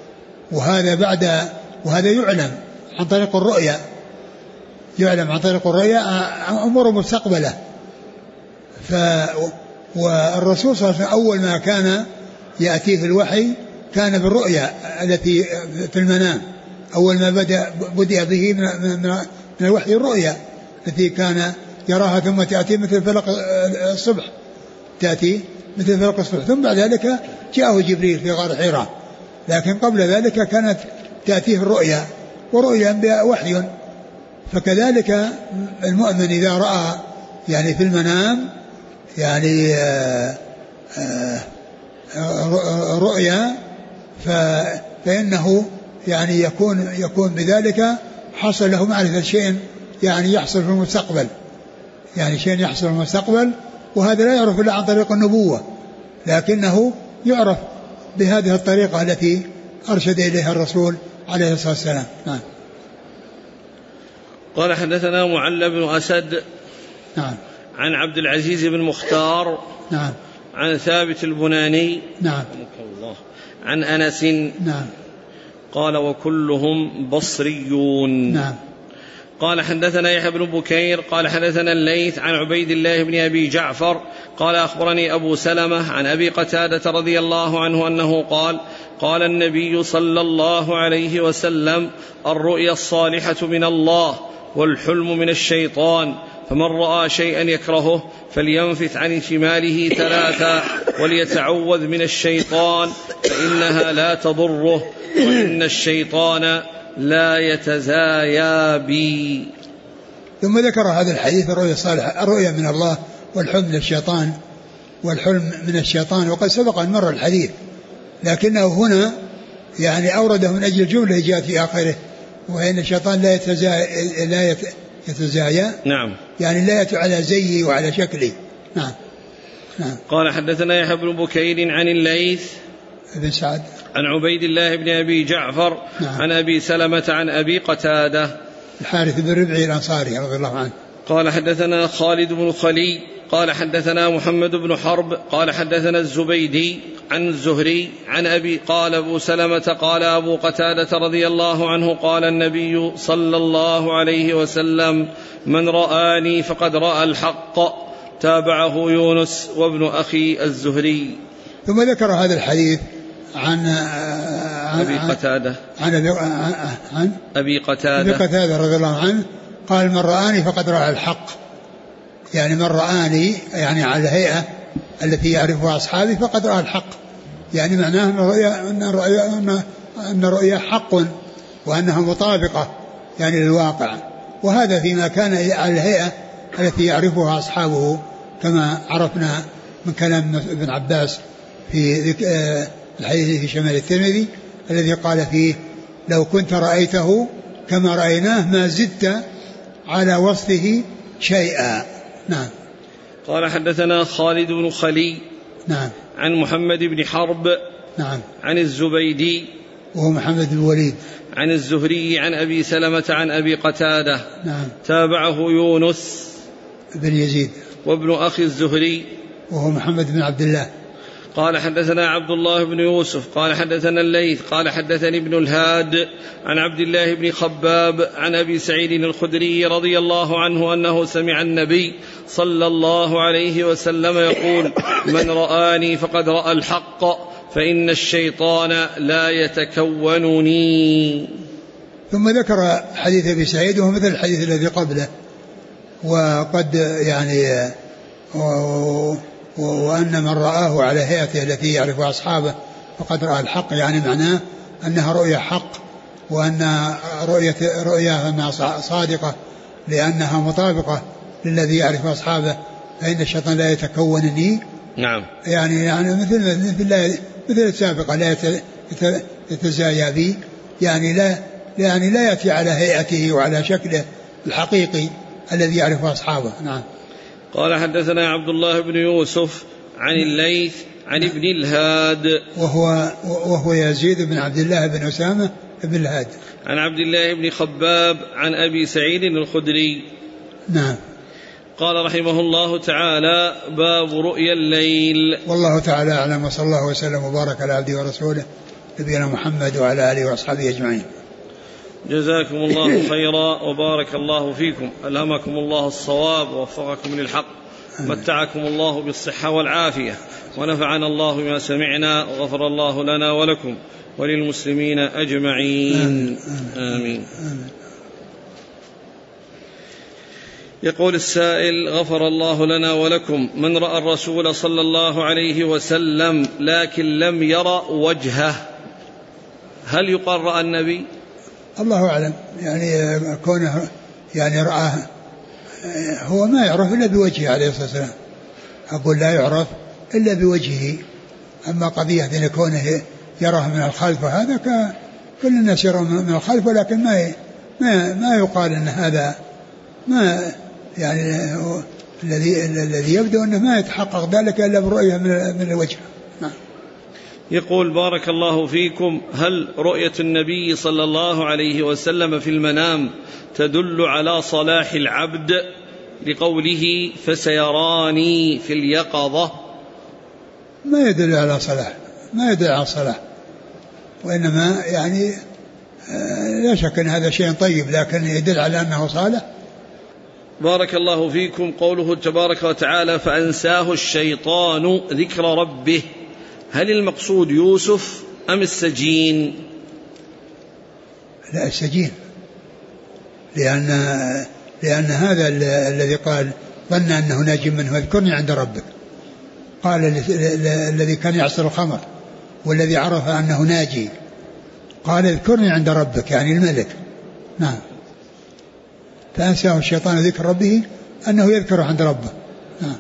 وهذا يعلم عن طريق الرؤيا، يعلم عن طريق الرؤيا أمور مستقبله. والرسول صلى الله عليه وسلم أول ما كان يأتيه الوحي كان بالرؤيا التي في المنام، أول ما بدأ به من الوحي الرؤيا التي كان يراها، ثم تأتي مثل فلق الصبح، تأتي مثل فلق الصبح، ثم بعد ذلك جاءه جبريل في غار حراء، لكن قبل ذلك كانت تأتيه الرؤيا، ورؤيا بها وحي. فكذلك المؤمن إذا رأى يعني في المنام يعني رؤيا فإنه يعني يكون بذلك حصل له معرفة شيء يعني يحصل في المستقبل، يعني شيء يحصل في المستقبل، وهذا لا يعرف إلا عن طريق النبوة، لكنه يعرف بهذه الطريقة التي أرشد إليها الرسول عليه الصلاة والسلام. نعم. قال حدثنا معل بن أسد نعم عن عبد العزيز بن مختار نعم عن ثابت البناني نعم عن أنس نعم قال وكلهم بصريون. نعم. قال حدثنا يحيى بن بكير قال حدثنا الليث عن عبيد الله بن أبي جعفر قال أخبرني أبو سلمة عن أبي قتادة رضي الله عنه أنه قال قال النبي صلى الله عليه وسلم الرؤيا الصالحة من الله والحلم من الشيطان، فمن رأى شيئا يكرهه فلينفث عن شماله 3 وليتعوذ من الشيطان فإنها لا تضره وإن الشيطان لا يتزايا بي. ثم ذكر هذا الحديث الرؤيا الصالحة، الرؤيا من الله والحلم من الشيطان، والحلم من الشيطان، وقد سبق أن مر الحديث، لكنه هنا يعني أورده من أجل الجملة جاء في آخره وإن الشيطان لا يتزايا. نعم. يعني لا يأتي على زيي وعلى شكلي. نعم. نعم. قال حدثنا يحيى بن بكير عن الليث بن سعد عن عبيد الله بن أبي جعفر. نعم. عن أبي سلمة عن أبي قتادة الحارث بن ربعي الأنصاري رضي الله عنه. قال حدثنا خالد بن خلي قال حدثنا محمد بن حرب قال حدثنا الزبيدي عن الزهري عن أبي قال أبو سلمة قال أبو قتادة رضي الله عنه قال النبي صلى الله عليه وسلم من رآني فقد رأى الحق. تابعه يونس وابن أخي الزهري. ثم ذكر هذا الحديث عن أبي قتادة عن أبي قتادة رضي الله عنه قال من رآني فقد رأى الحق، يعني من رآني يعني على الهيئة التي يعرفها أصحابي فقد رأى الحق، يعني معناه أن الرؤيا حق وأنها مطابقة يعني للواقع، وهذا فيما كان على الهيئة التي يعرفها أصحابه كما عرفنا من كلام ابن عباس في الحديث في شمال الترمذي الذي قال فيه لو كنت رأيته كما رأيناه ما زدت على وصفه شيئا. نعم. قال حدثنا خالد بن خلي. نعم. عن محمد بن حرب. نعم. عن الزبيدي وهو محمد بن الوليد. عن الزهري عن أبي سلمة عن أبي قتادة. نعم. تابعه يونس بن يزيد وابن أخي الزهري وهو محمد بن عبد الله. قال حدثنا عبد الله بن يوسف قال حدثنا الليث قال حدثني ابن الهاد عن عبد الله بن خباب عن أبي سعيد الخدري رضي الله عنه أنه سمع النبي صلى الله عليه وسلم يقول من رآني فقد رأى الحق فإن الشيطان لا يتكونني. ثم ذكر حديث أبي سعيد وهو مثل الحديث الذي قبله، وقد يعني وأن من رآه على هيئته التي يعرف أصحابه فقد رأى الحق، يعني معناه أنها رؤيا حق، وأن رؤياها صادقة لأنها مطابقة للذي يعرف أصحابه، فإن الشيطان لا يتكونني. نعم. يعني مثل السابقة لا يتزايا بي، يعني لا يأتي على هيئته وعلى شكله الحقيقي الذي يعرف أصحابه. نعم. قال حدثنا عبد الله بن يوسف عن الليث عن ابن الهاد وهو يزيد بن عبد الله بن أسامة بن الهاد عن عبد الله بن خباب عن أبي سعيد الخدري. نعم. قال رحمه الله تعالى: باب رؤيا الليل. والله تعالى أعلم، وصلى الله وسلم وبارك على عبده ورسوله نبينا محمد وعلى آله وأصحابه أجمعين. جزاكم الله خيرا وبارك الله فيكم، ألهمكم الله الصواب ووفقكم للحق، متعكم الله بالصحة والعافية، ونفعنا الله بما سمعنا، وغفر الله لنا ولكم وللمسلمين أجمعين. آمين. يقول السائل: غفر الله لنا ولكم، من رأى الرسول صلى الله عليه وسلم لكن لم يرى وجهه، هل يقال رأى النبي؟ الله أعلم، يعني كونه يعني رآه، هو ما يعرف إلا بوجهه عليه الصلاة والسلام، أقول لا يعرف إلا بوجهه. أما قضية أن كونه يراه من الخلف، وهذا كل الناس يراه من الخلف، ولكن ما يقال أن هذا ما يعني الذي يبدو أنه ما يتحقق ذلك إلا برؤية من الوجه. يقول: بارك الله فيكم، هل رؤية النبي صلى الله عليه وسلم في المنام تدل على صلاح العبد لقوله فسيراني في اليقظة؟ ما يدل على صلاح، ما يدل على صلاح، وإنما يعني لا شك أن هذا شيء طيب، لكن يدل على أنه صالح. بارك الله فيكم، قوله تبارك وتعالى: فأنساه الشيطان ذكر ربه، هل المقصود يوسف أم السجين؟ لا، السجين، لأن هذا الذي قال ظن أنه ناج منه اذكرني عند ربك، قال الذي كان يعصر الخمر والذي عرف أنه ناجي قال اذكرني عند ربك، يعني الملك. نعم، فأنساه الشيطان ذكر ربه أنه يذكره عند ربه. نعم.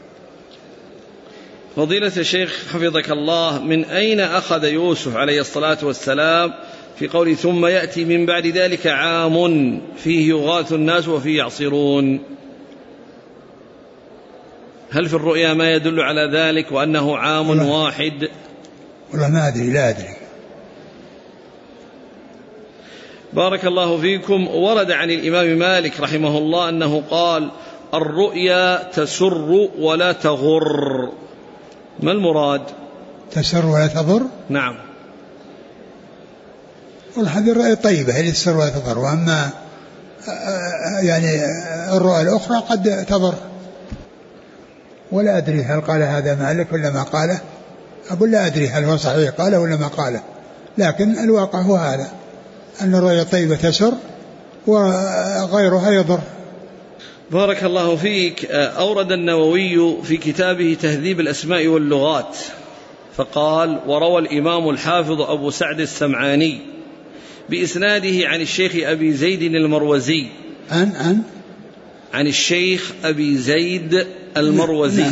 فضيلة الشيخ حفظك الله، من أين أخذ يوسف عليه الصلاة والسلام في قول ثم يأتي من بعد ذلك عام فيه يغاث الناس وفيه يعصرون؟ هل في الرؤيا ما يدل على ذلك وأنه عام واحد؟ والله ما أدري، لا أدري. بارك الله فيكم، ورد عن الإمام مالك رحمه الله أنه قال: الرؤيا تسر ولا تغر، ما المراد؟ تسر ولا تضر؟ نعم. والله هذه الرؤيا طيبة هي تسر ولا تضر، وأما يعني الرؤيا الأخرى قد تضر. ولا أدري هل قال هذا مالك ولا ما قاله، أقول لا أدري هل هو صحيح قاله ولا ما قاله، لكن الواقع هو هذا، أن الرؤيا طيبة تسر وغيرها يضر. بارك الله فيك. أورد النووي في كتابه تهذيب الأسماء واللغات فقال: وروى الإمام الحافظ أبو سعد السمعاني بإسناده عن الشيخ أبي زيد المروزي عن الشيخ أبي زيد المروزي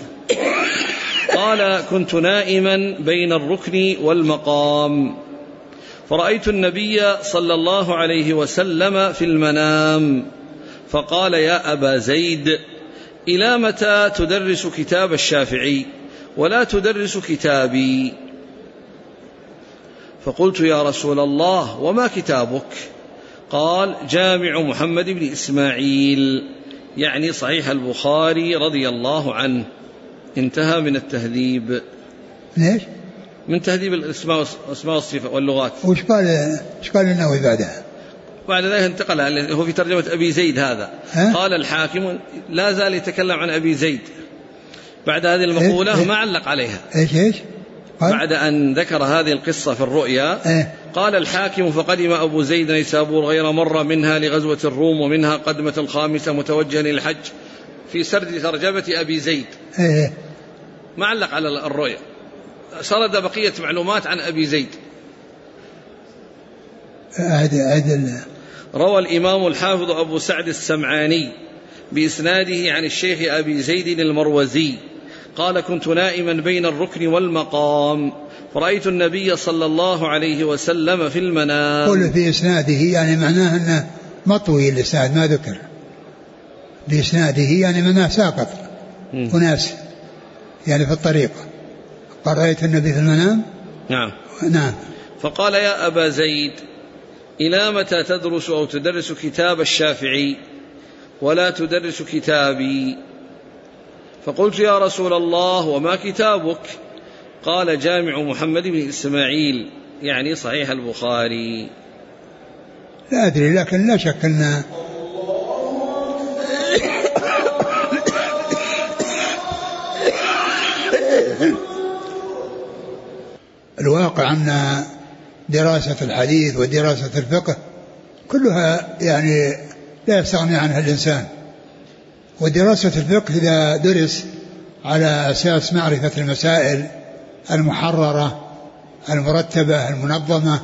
قال: كنت نائما بين الركن والمقام فرأيت النبي صلى الله عليه وسلم في المنام فقال: يا أبا زيد، إلى متى تدرس كتاب الشافعي ولا تدرس كتابي؟ فقلت: يا رسول الله، وما كتابك؟ قال: جامع محمد بن إسماعيل، يعني صحيح البخاري رضي الله عنه. انتهى من التهذيب. ليش؟ من تهذيب الأسماء والصفات واللغات. وش قال النووي بعدها؟ بعد ذلك انتقل، هو في ترجمة أبي زيد هذا. قال الحاكم لا زال يتكلم عن أبي زيد بعد هذه المقولة. ما علق عليها. إيش بعد أن ذكر هذه القصة في الرؤيا قال الحاكم: فقدم أبو زيد نيسابور غير مرة، منها لغزوة الروم ومنها قدمة الخامسة متوجها للحج، في سرد ترجمة أبي زيد. ما علق على الرؤيا، سرد بقية معلومات عن أبي زيد. روى الإمام الحافظ أبو سعد السمعاني بإسناده عن الشيخ أبي زيد المروزي قال: كنت نائما بين الركن والمقام فرأيت النبي صلى الله عليه وسلم في المنام. قل في إسناده يعني معناه أنه مطوي الإسناد، ما ذكر بإسناده يعني معناه ساقط وناس يعني في الطريقة. قال: رأيت النبي في المنام. نعم. فقال: يا أبا زيد، إلى متى تدرس أو تدرس كتاب الشافعي ولا تدرس كتابي. فقلت يا رسول الله وما كتابك؟ قال جامع محمد بن إسماعيل، يعني صحيح البخاري. لا أدري، لكن لا شك أن الواقع أن دراسة الحديث ودراسة الفقه كلها يعني لا يستغني عنها الإنسان. ودراسة الفقه إذا درس على أساس معرفة المسائل المحررة المرتبة المنظمة،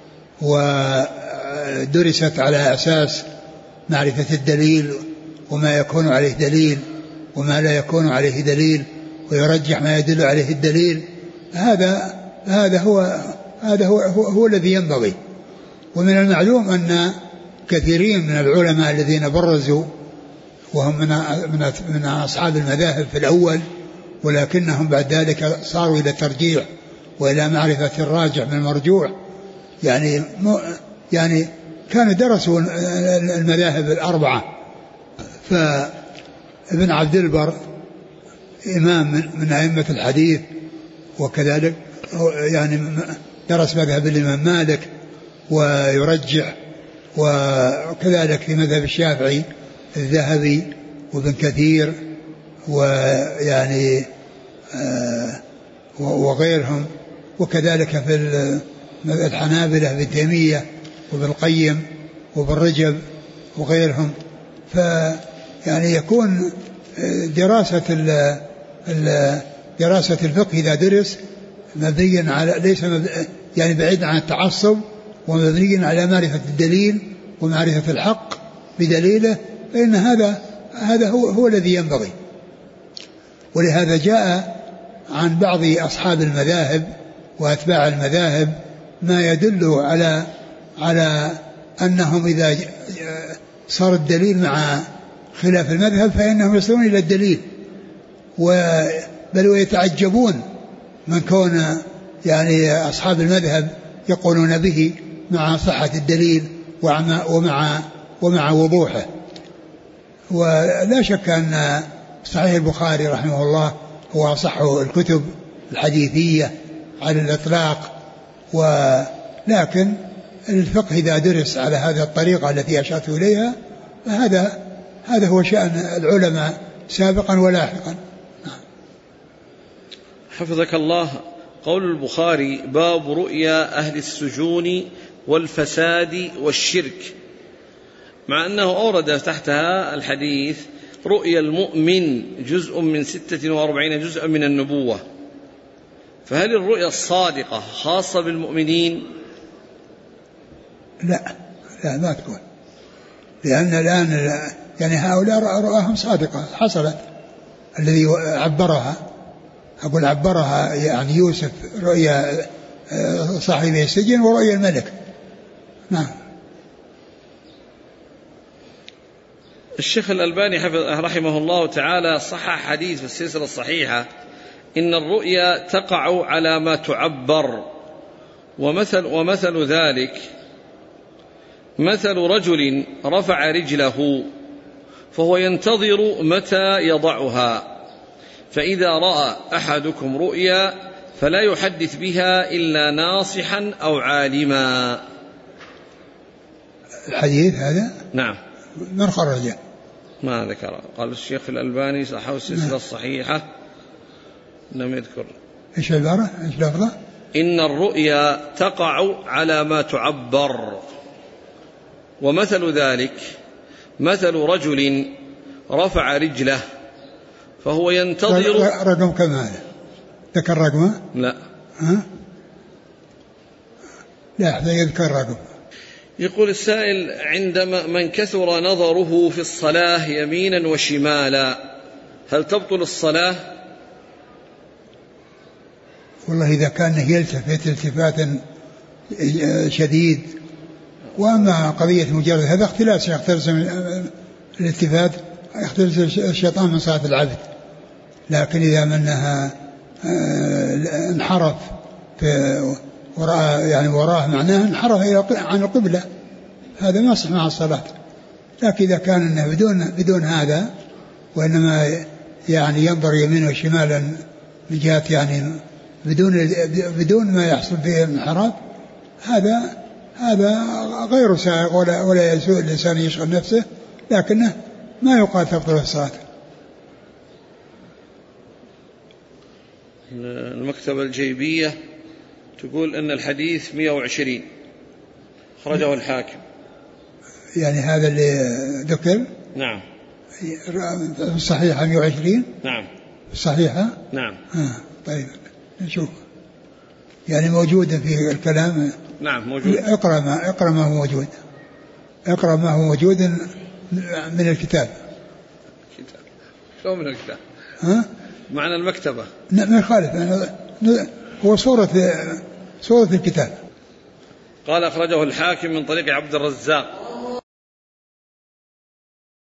ودرست على أساس معرفة الدليل وما يكون عليه دليل وما لا يكون عليه دليل، ويرجح ما يدل عليه الدليل، هذا هو الذي ينبغي. ومن المعلوم أن كثيرين من العلماء الذين برزوا وهم من أصحاب المذاهب في الأول، ولكنهم بعد ذلك صاروا إلى الترجيح وإلى معرفة الراجح من المرجوح، يعني كانوا درسوا المذاهب الأربعة. فابن عبد البر إمام من أئمة الحديث، وكذلك يعني درس مذهب الإمام مالك ويرجح، وكذلك في مذهب الشافعي الذهبي وابن كثير ويعني وغيرهم، وكذلك في الحنابلة ابن تيمية وابن القيم وابن رجب وغيرهم. فيعني يكون دراسة الفقه إذا درس مبنيا على ليس يعني بعيد عن التعصب، ومبنيا على معرفة الدليل ومعرفة الحق بدليله، فإن هذا هو الذي ينبغي. ولهذا جاء عن بعض أصحاب المذاهب وأتباع المذاهب ما يدل على أنهم إذا صار الدليل مع خلاف المذهب فإنهم يصلون إلى الدليل، بل ويتعجبون من كون يعني أصحاب المذهب يقولون به مع صحة الدليل ومع وضوحه. ولا شك أن صحيح البخاري رحمه الله هو أصح الكتب الحديثية على الإطلاق، ولكن الفقه إذا درس على هذه الطريقة التي أشرت إليها هذا هو شأن العلماء سابقا ولاحقا. حفظك الله. قول البخاري باب رؤيا أهل السجون والفساد والشرك، مع أنه أورد تحتها الحديث رؤيا المؤمن جزء من 46 جزءا من النبوة، فهل الرؤيا الصادقة خاصة بالمؤمنين؟ لا ما تكون، لأن الآن يعني هؤلاء رؤاهم صادقة حصلت. الذي عبرها يعني يوسف رؤيا صاحب السجن ورؤيا الملك. نعم. الشيخ الألباني رحمه الله تعالى صحح حديث في السلسلة الصحيحة إن الرؤيا تقع على ما تعبر، ومثل ذلك مثل رجل رفع رجله فهو ينتظر متى يضعها، فإذا رأى أحدكم رؤيا فلا يحدث بها إلا ناصحا أو عالما. الحديث هذا نعم من خرجه؟ ما ذكر. قال الشيخ الألباني صححه السلسلة الصحيحة لم يذكر. ايش العبارة؟ ايش لفظه؟ إن الرؤيا تقع على ما تعبر، ومثل ذلك مثل رجل رفع رجله فهو ينتظر. رقم كم هذا؟ ذكر رقمه؟ لا. لا يذكر رقم. يقول السائل عندما من كثر نظره في الصلاة يمينا وشمالا هل تبطل الصلاة؟ والله إذا كان يلتفت التفاتا شديد، وأما قضية مجرد هذا اختلاس يختلس الالتفات يختلس الشيطان من صلاة العبد، لكن إذا منها انحرف وراه معناه انحرف عن القبلة، هذا ما يصح مع الصلاة. لكن إذا كان إنه بدون هذا، وإنما يعني ينظر يمينا وشمالا من جهة يعني بدون ما يحصل فيه الانحراف، هذا غير سائغ ولا يسوء الإنسان يشغل نفسه، لكنه ما يقال تبطل الصلاة. المكتبة الجيبية تقول أن الحديث 120 خرجه الحاكم، يعني هذا اللي ذكر. نعم. في الصحيحة 120. نعم. في الصحيحة. نعم. طيب نشوف، يعني موجود في الكلام. نعم موجود. اقرأ ما هو موجود، اقرأ ما هو موجود من الكتاب. شو من الكتاب؟ معنى المكتبة ما يخالف، هو صورة الكتاب. قال أخرجه الحاكم من طريق عبد الرزاق